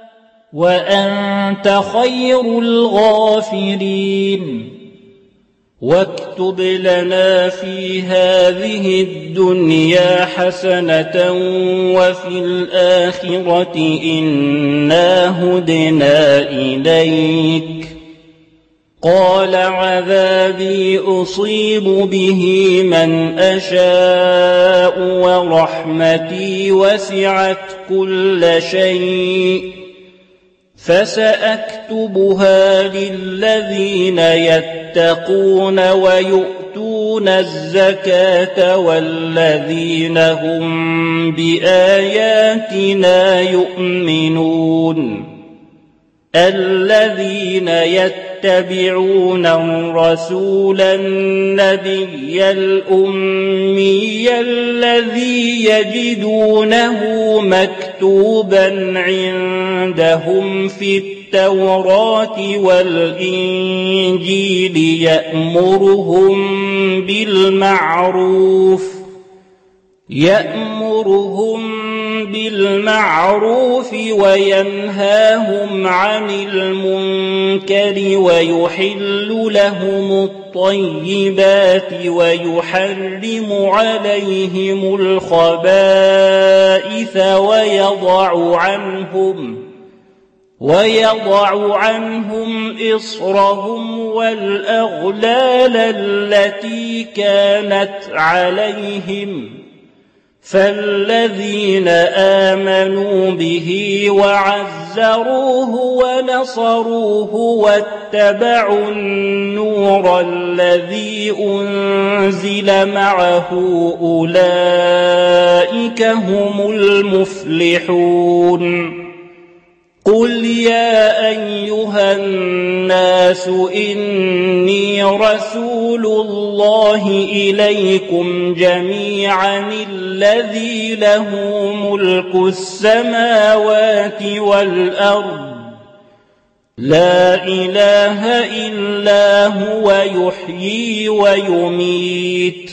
وأنت خير الغافرين واكتب لنا في هذه الدنيا حسنة وفي الآخرة إنا هدنا إليك قال عذابي أصيب به من أشاء ورحمتي وسعت كل شيء فسأكتبها للذين يتقون ويؤتون الزكاة والذين هم بآياتنا يؤمنون الذين يتبعون الرسول النبي الأمي الذي يجدونه مكتوبا عندهم في التوراة والإنجيل يأمرهم بالمعروف وينهاهم عن المنكر ويحل لهم الطيبات ويحرم عليهم الخبائث ويضع عنهم إصرهم والأغلال التي كانت عليهم فالذين آمنوا به وعزروه ونصروه واتبعوا النور الذي أنزل معه أولئك هم المفلحون قل يا أيها الناس إني رسول الله إليكم جميعا الذي له ملك السماوات والأرض لا إله إلا هو يحيي ويميت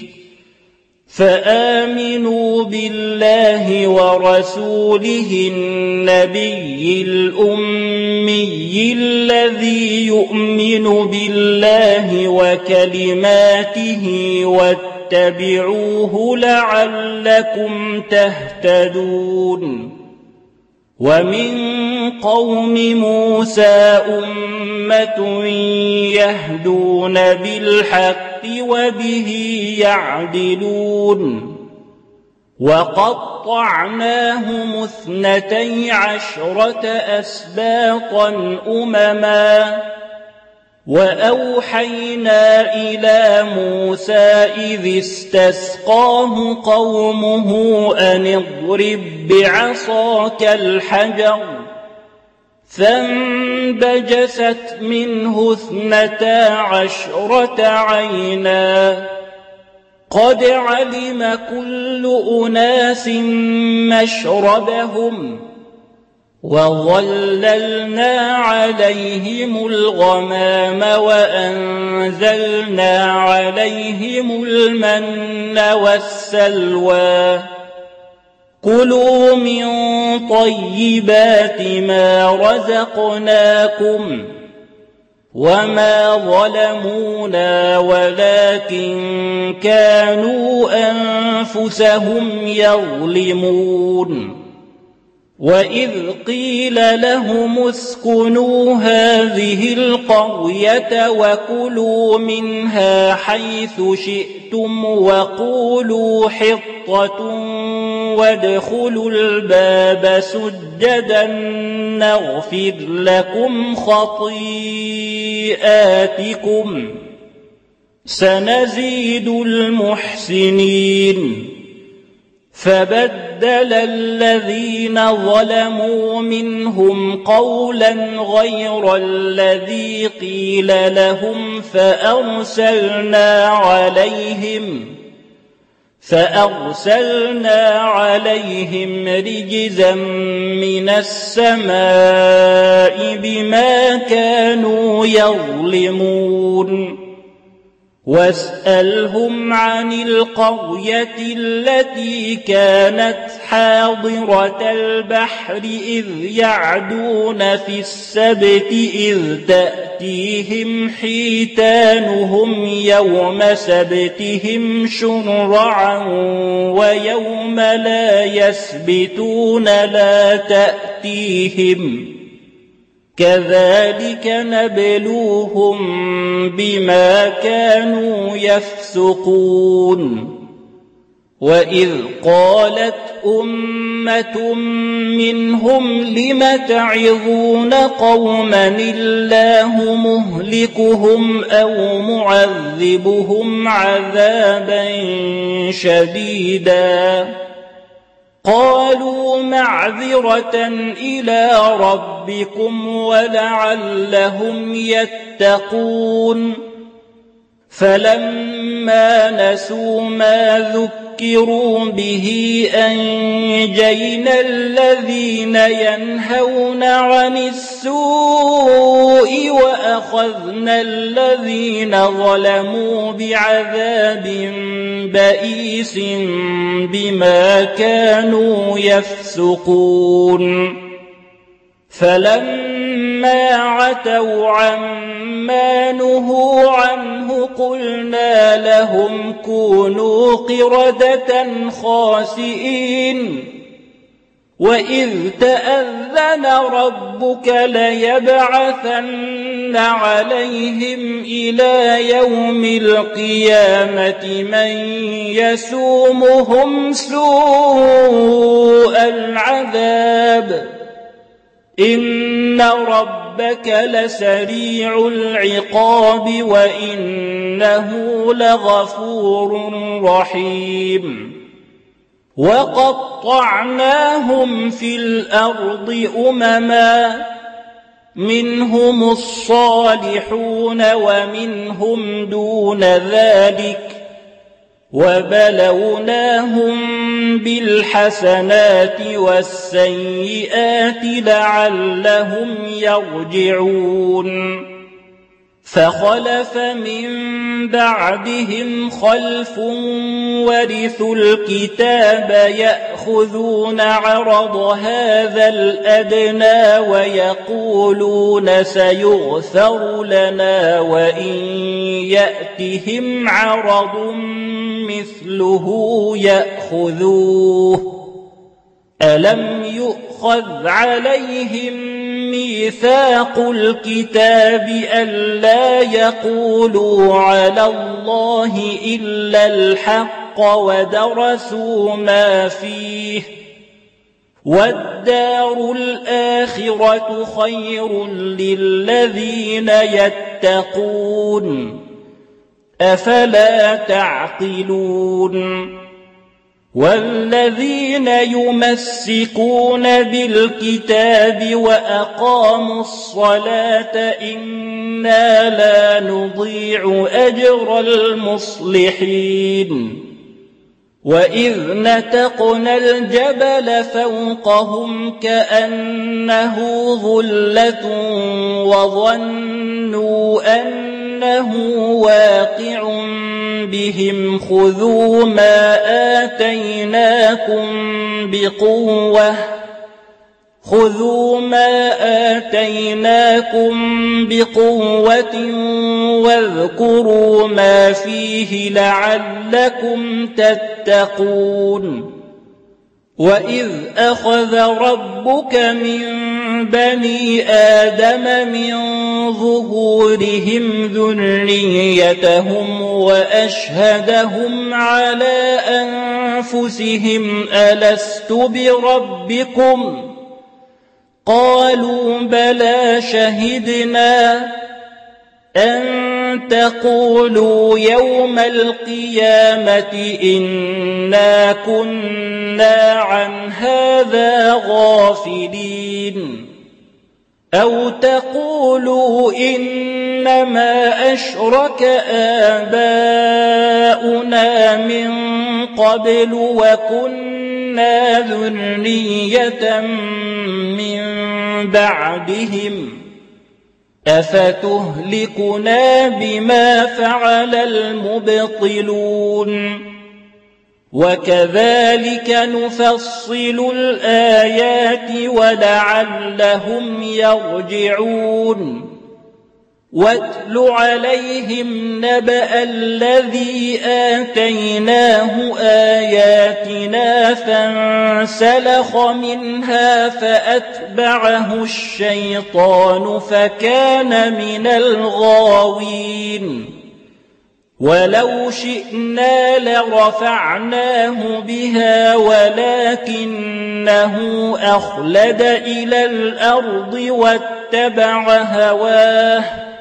فآمنوا بالله ورسوله النبي الأمي الذي يؤمن بالله وكلماته واتبعوه لعلكم تهتدون ومن قوم موسى أمة يهدون بالحق وبه يعدلون وقطعناهم 12 أسباطا أمما وأوحينا إلى موسى إذ استسقاه قومه أن اضرب بعصاك الحجر فانبجست منه 12 عينا قد علم كل أناس مشربهم وظللنا عليهم الغمام وأنزلنا عليهم المن والسلوى كلوا من طيبات ما رزقناكم وما ظلمونا ولكن كانوا أنفسهم يظلمون وإذ قيل لهم اسكنوا هذه القرية وكلوا منها حيث شئتم وقولوا حطة وادخلوا الباب سجدا نغفر لكم خطيئاتكم سنزيد المحسنين فبدل الذين ظلموا منهم قولا غير الذي قيل لهم فأرسلنا عليهم رجزا من السماء بما كانوا يظلمون واسألهم عن القرية التي كانت حاضرة البحر إذ يعدون في السبت إذ تأتيهم حيتانهم يوم سبتهم شرعا ويوم لا يسبتون لا تأتيهم كذلك نبلوهم بما كانوا يفسقون وإذ قالت أمة منهم لم تعظون قوما الله مهلكهم أو معذبهم عذابا شديدا قالوا معذرة إلى ربكم ولعلهم يتقون فلما نسوا ما ذكروا به أنجينا الذين ينهون عن السوء وأخذنا الذين ظلموا بعذاب بئيس بما كانوا يفسقون فلما عتوا عما نهوا عنه قلنا لهم كونوا قردة خاسئين وإذ تأذن ربك ليبعثن عليهم إلى يوم القيامة من يسومهم سوء العذاب إن ربك لسريع العقاب وإنه لغفور رحيم وقطعناهم في الأرض أمما منهم الصالحون ومنهم دون ذلك وبلوناهم بالحسنات والسيئات لعلهم يرجعون فخلف من بعدهم خلف ورثوا الكتاب يأخذون عرض هذا الأدنى ويقولون سيغفر لنا وإن يأتهم عرض مثله يأخذوه ألم يؤخذ عليهم ميثاق الكتاب ألا يقولوا على الله إلا الحق ودرسوا ما فيه والدار الآخرة خير للذين يتقون أفلا تعقلون والذين يمسكون بالكتاب وأقاموا الصلاة إنا لا نضيع أجر المصلحين وإذ نتقنا الجبل فوقهم كأنه ظلة وظنوا أنه واقع بهم خذوا ما آتيناكم بقوة واذكروا ما فيه لعلكم تتقون وإذ أخذ ربك من بني آدم من ظهورهم ذريتهم وأشهدهم على أنفسهم ألست بربكم قالوا بلى شهدنا أن تقولوا يوم القيامة إنا كنا عن هذا غافلين أو تقولوا إنما أشرك آباؤنا من قبل وكنا ذرية من بعدهم أفتهلكنا بما فعل المبطلون وكذلك نفصل الآيات ولعلهم يرجعون واتل عليهم نبأ الذي آتيناه آياتنا فانسلخ منها فأتبعه الشيطان فكان من الغاوين ولو شئنا لرفعناه بها ولكنه أخلد إلى الأرض واتبع هواه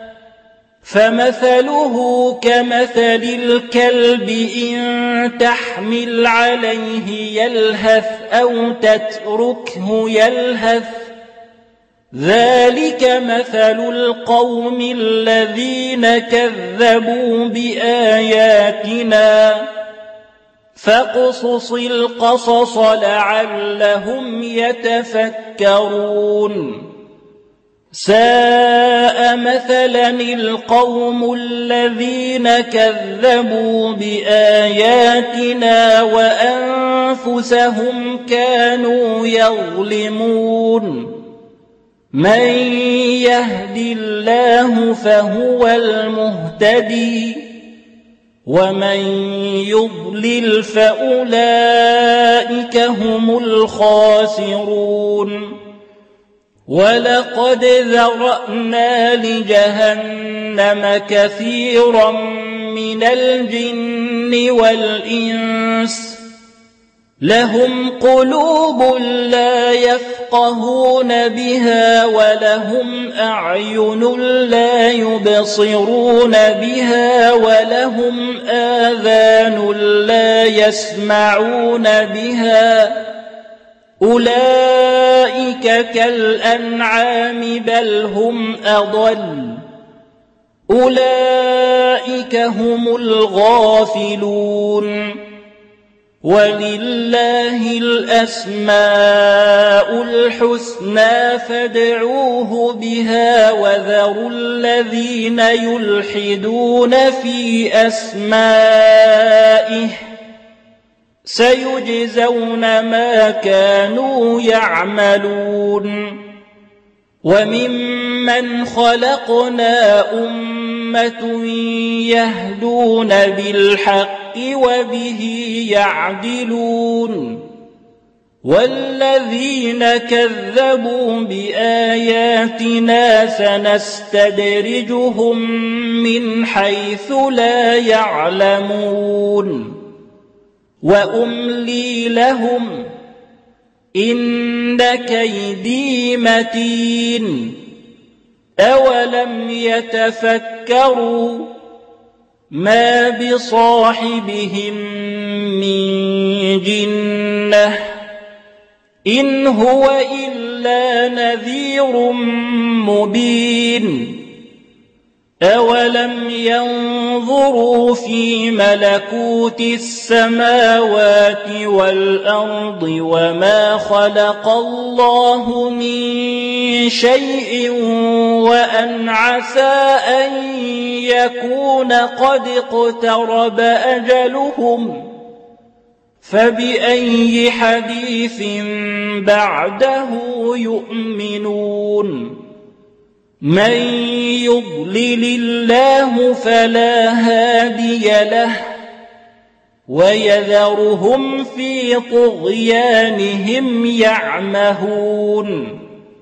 فمثله كمثل الكلب إن تحمل عليه يلهث أو تتركه يلهث ذلك مثل القوم الذين كذبوا بآياتنا فاقصص القصص لعلهم يتفكرون ساء مثلا القوم الذين كذبوا بآياتنا وأنفسهم كانوا يظلمون من يهد الله فهو المهتدي ومن يضلل فأولئك هم الخاسرون ولقد ذرأنا لجهنم كثيرا من الجن والإنس لهم قلوب لا يفقهون بها ولهم أعين لا يبصرون بها ولهم آذان لا يسمعون بها أولئك كالأنعام بل هم أضل أولئك هم الغافلون ولله الأسماء الحسنى فادعوه بها وذروا الذين يلحدون في أسمائه سيجزون ما كانوا يعملون وممن خلقنا أمة يهدون بالحق وبه يعدلون والذين كذبوا بآياتنا سنستدرجهم من حيث لا يعلمون وأملي لهم إن كيدي متين أولم يتفكروا ما بصاحبهم من جنة إن هو إلا نذير مبين أولم ينظروا في ملكوت السماوات والأرض وما خلق الله من شيء وأن عسى أن يكون قد اقترب أجلهم فبأي حديث بعده يؤمنون من يضلل الله فلا هادي له ويذرهم في طغيانهم يعمهون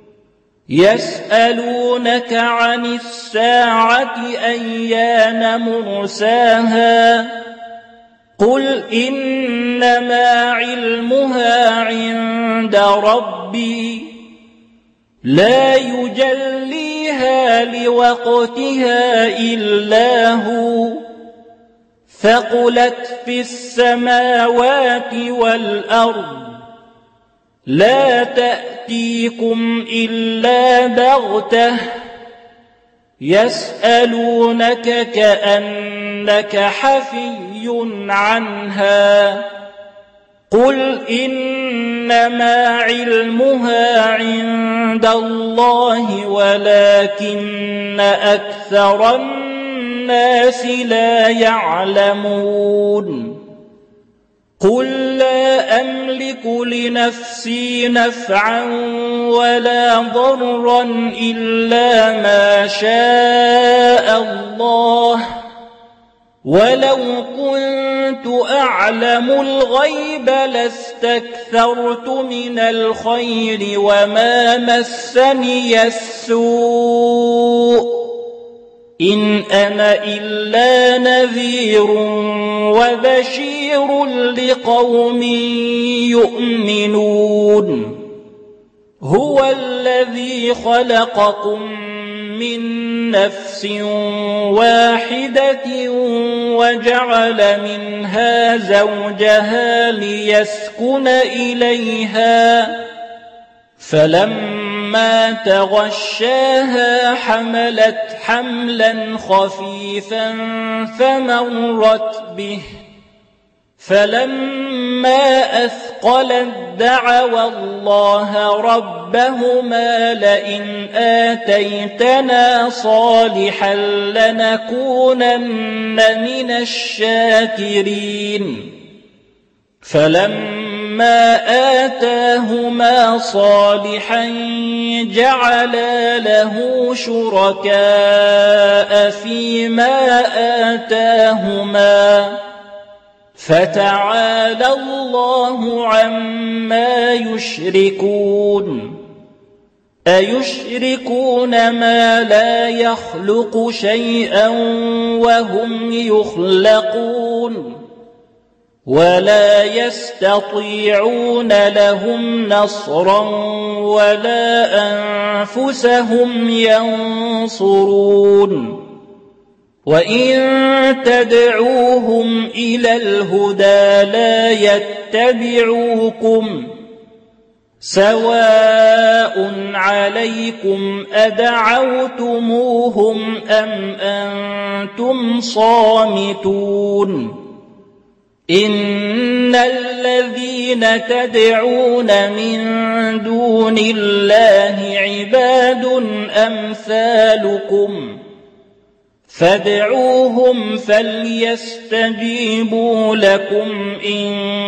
يسألونك عن الساعة أيان مرساها قل إنما علمها عند ربي لا يجليها لوقتها إلا هو ثقلت في السماوات والأرض لا تأتيكم إلا بغتة يسألونك كأنك حفي عنها قل إنما علمها عند الله ولكن أكثر الناس لا يعلمون قل لا أملك لنفسي نفعا ولا ضرا إلا ما شاء الله ولو كنت أعلم الغيب لاستكثرت من الخير وما مسني السوء إن أنا إلا نذير وبشير لقوم يؤمنون هو الذي خلقكم من نفس واحدة وجعل منها زوجها ليسكن إليها فلما تغشاها حملت حملا خفيفا فمرت به فلما أثقلت دعوا الله ربهما لئن آتيتنا صالحا لنكونن من الشاكرين فلما آتاهما صالحا جعلا له شركاء فيما آتاهما فتعالى الله عما يشركون أيشركون ما لا يخلق شيئا وهم يخلقون ولا يستطيعون لهم نصرا ولا أنفسهم ينصرون وإن تدعوهم إلى الهدى لا يتبعوكم سواء عليكم أدعوتموهم أم أنتم صامتون إن الذين تدعون من دون الله عباد أمثالكم فادعوهم فليستجيبوا لكم إن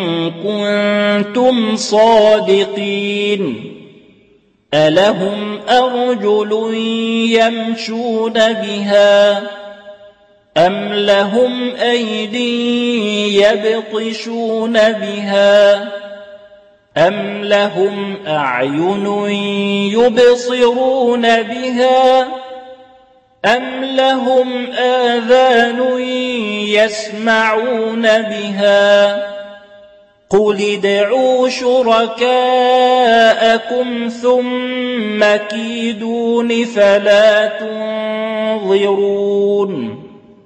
كنتم صادقين ألهم أرجل يمشون بها أم لهم أيدي يبطشون بها أم لهم أعين يبصرون بها أم لهم آذان يسمعون بها قل ادعوا شركاءكم ثم كيدون فلا تنظرون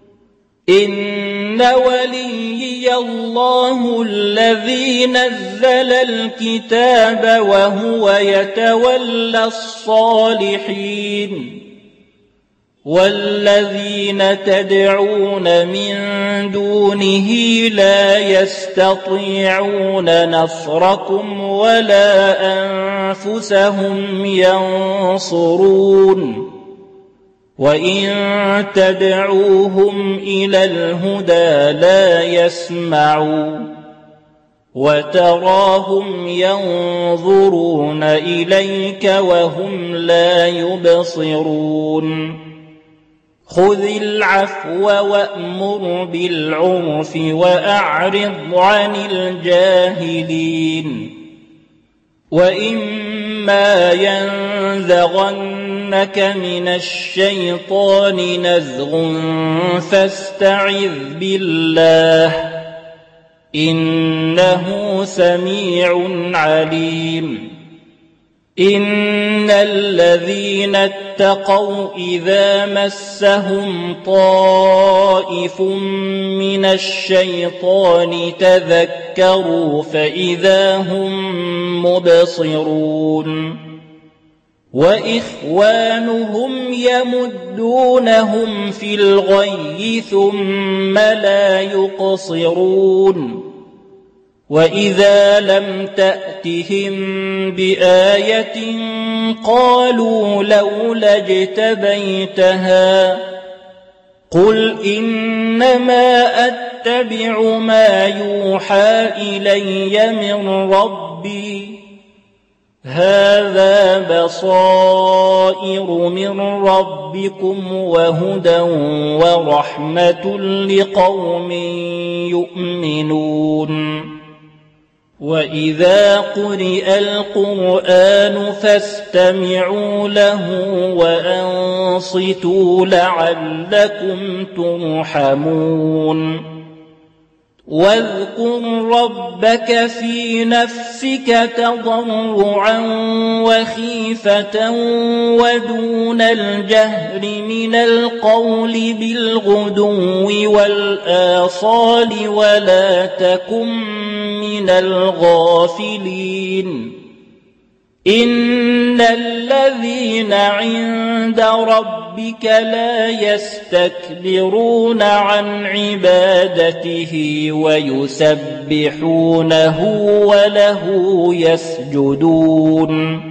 إن وليي الله الذي نزل الكتاب وهو يتولى الصالحين والذين تدعون من دونه لا يستطيعون نصركم ولا أنفسهم ينصرون وإن تدعوهم إلى الهدى لا يسمعوا وتراهم ينظرون إليك وهم لا يبصرون خذ العفو وأمر بالعرف وأعرض عن الجاهلين وإما ينزغنك من الشيطان نزغ فاستعذ بالله إنه سميع عليم إن الذين اتقوا إذا مسهم طائف من الشيطان تذكروا فإذا هم مبصرون وإخوانهم يمدونهم في الغي ثم لا يقصرون وإذا لم تأتهم بآية قالوا لولا اجتبيتها قل إنما أتبع ما يوحى إلي من ربي هذا بصائر من ربكم وهدى ورحمة لقوم يؤمنون وإذا قرئ القرآن فاستمعوا له وأنصتوا لعلكم ترحمون واذكر ربك في نفسك تضرعا وخيفة ودون الجهر من القول بالغدو والآصال ولا تكن من الغافلين إن الذين عند ربك لا يستكبرون عن عبادته ويسبحونه وله يسجدون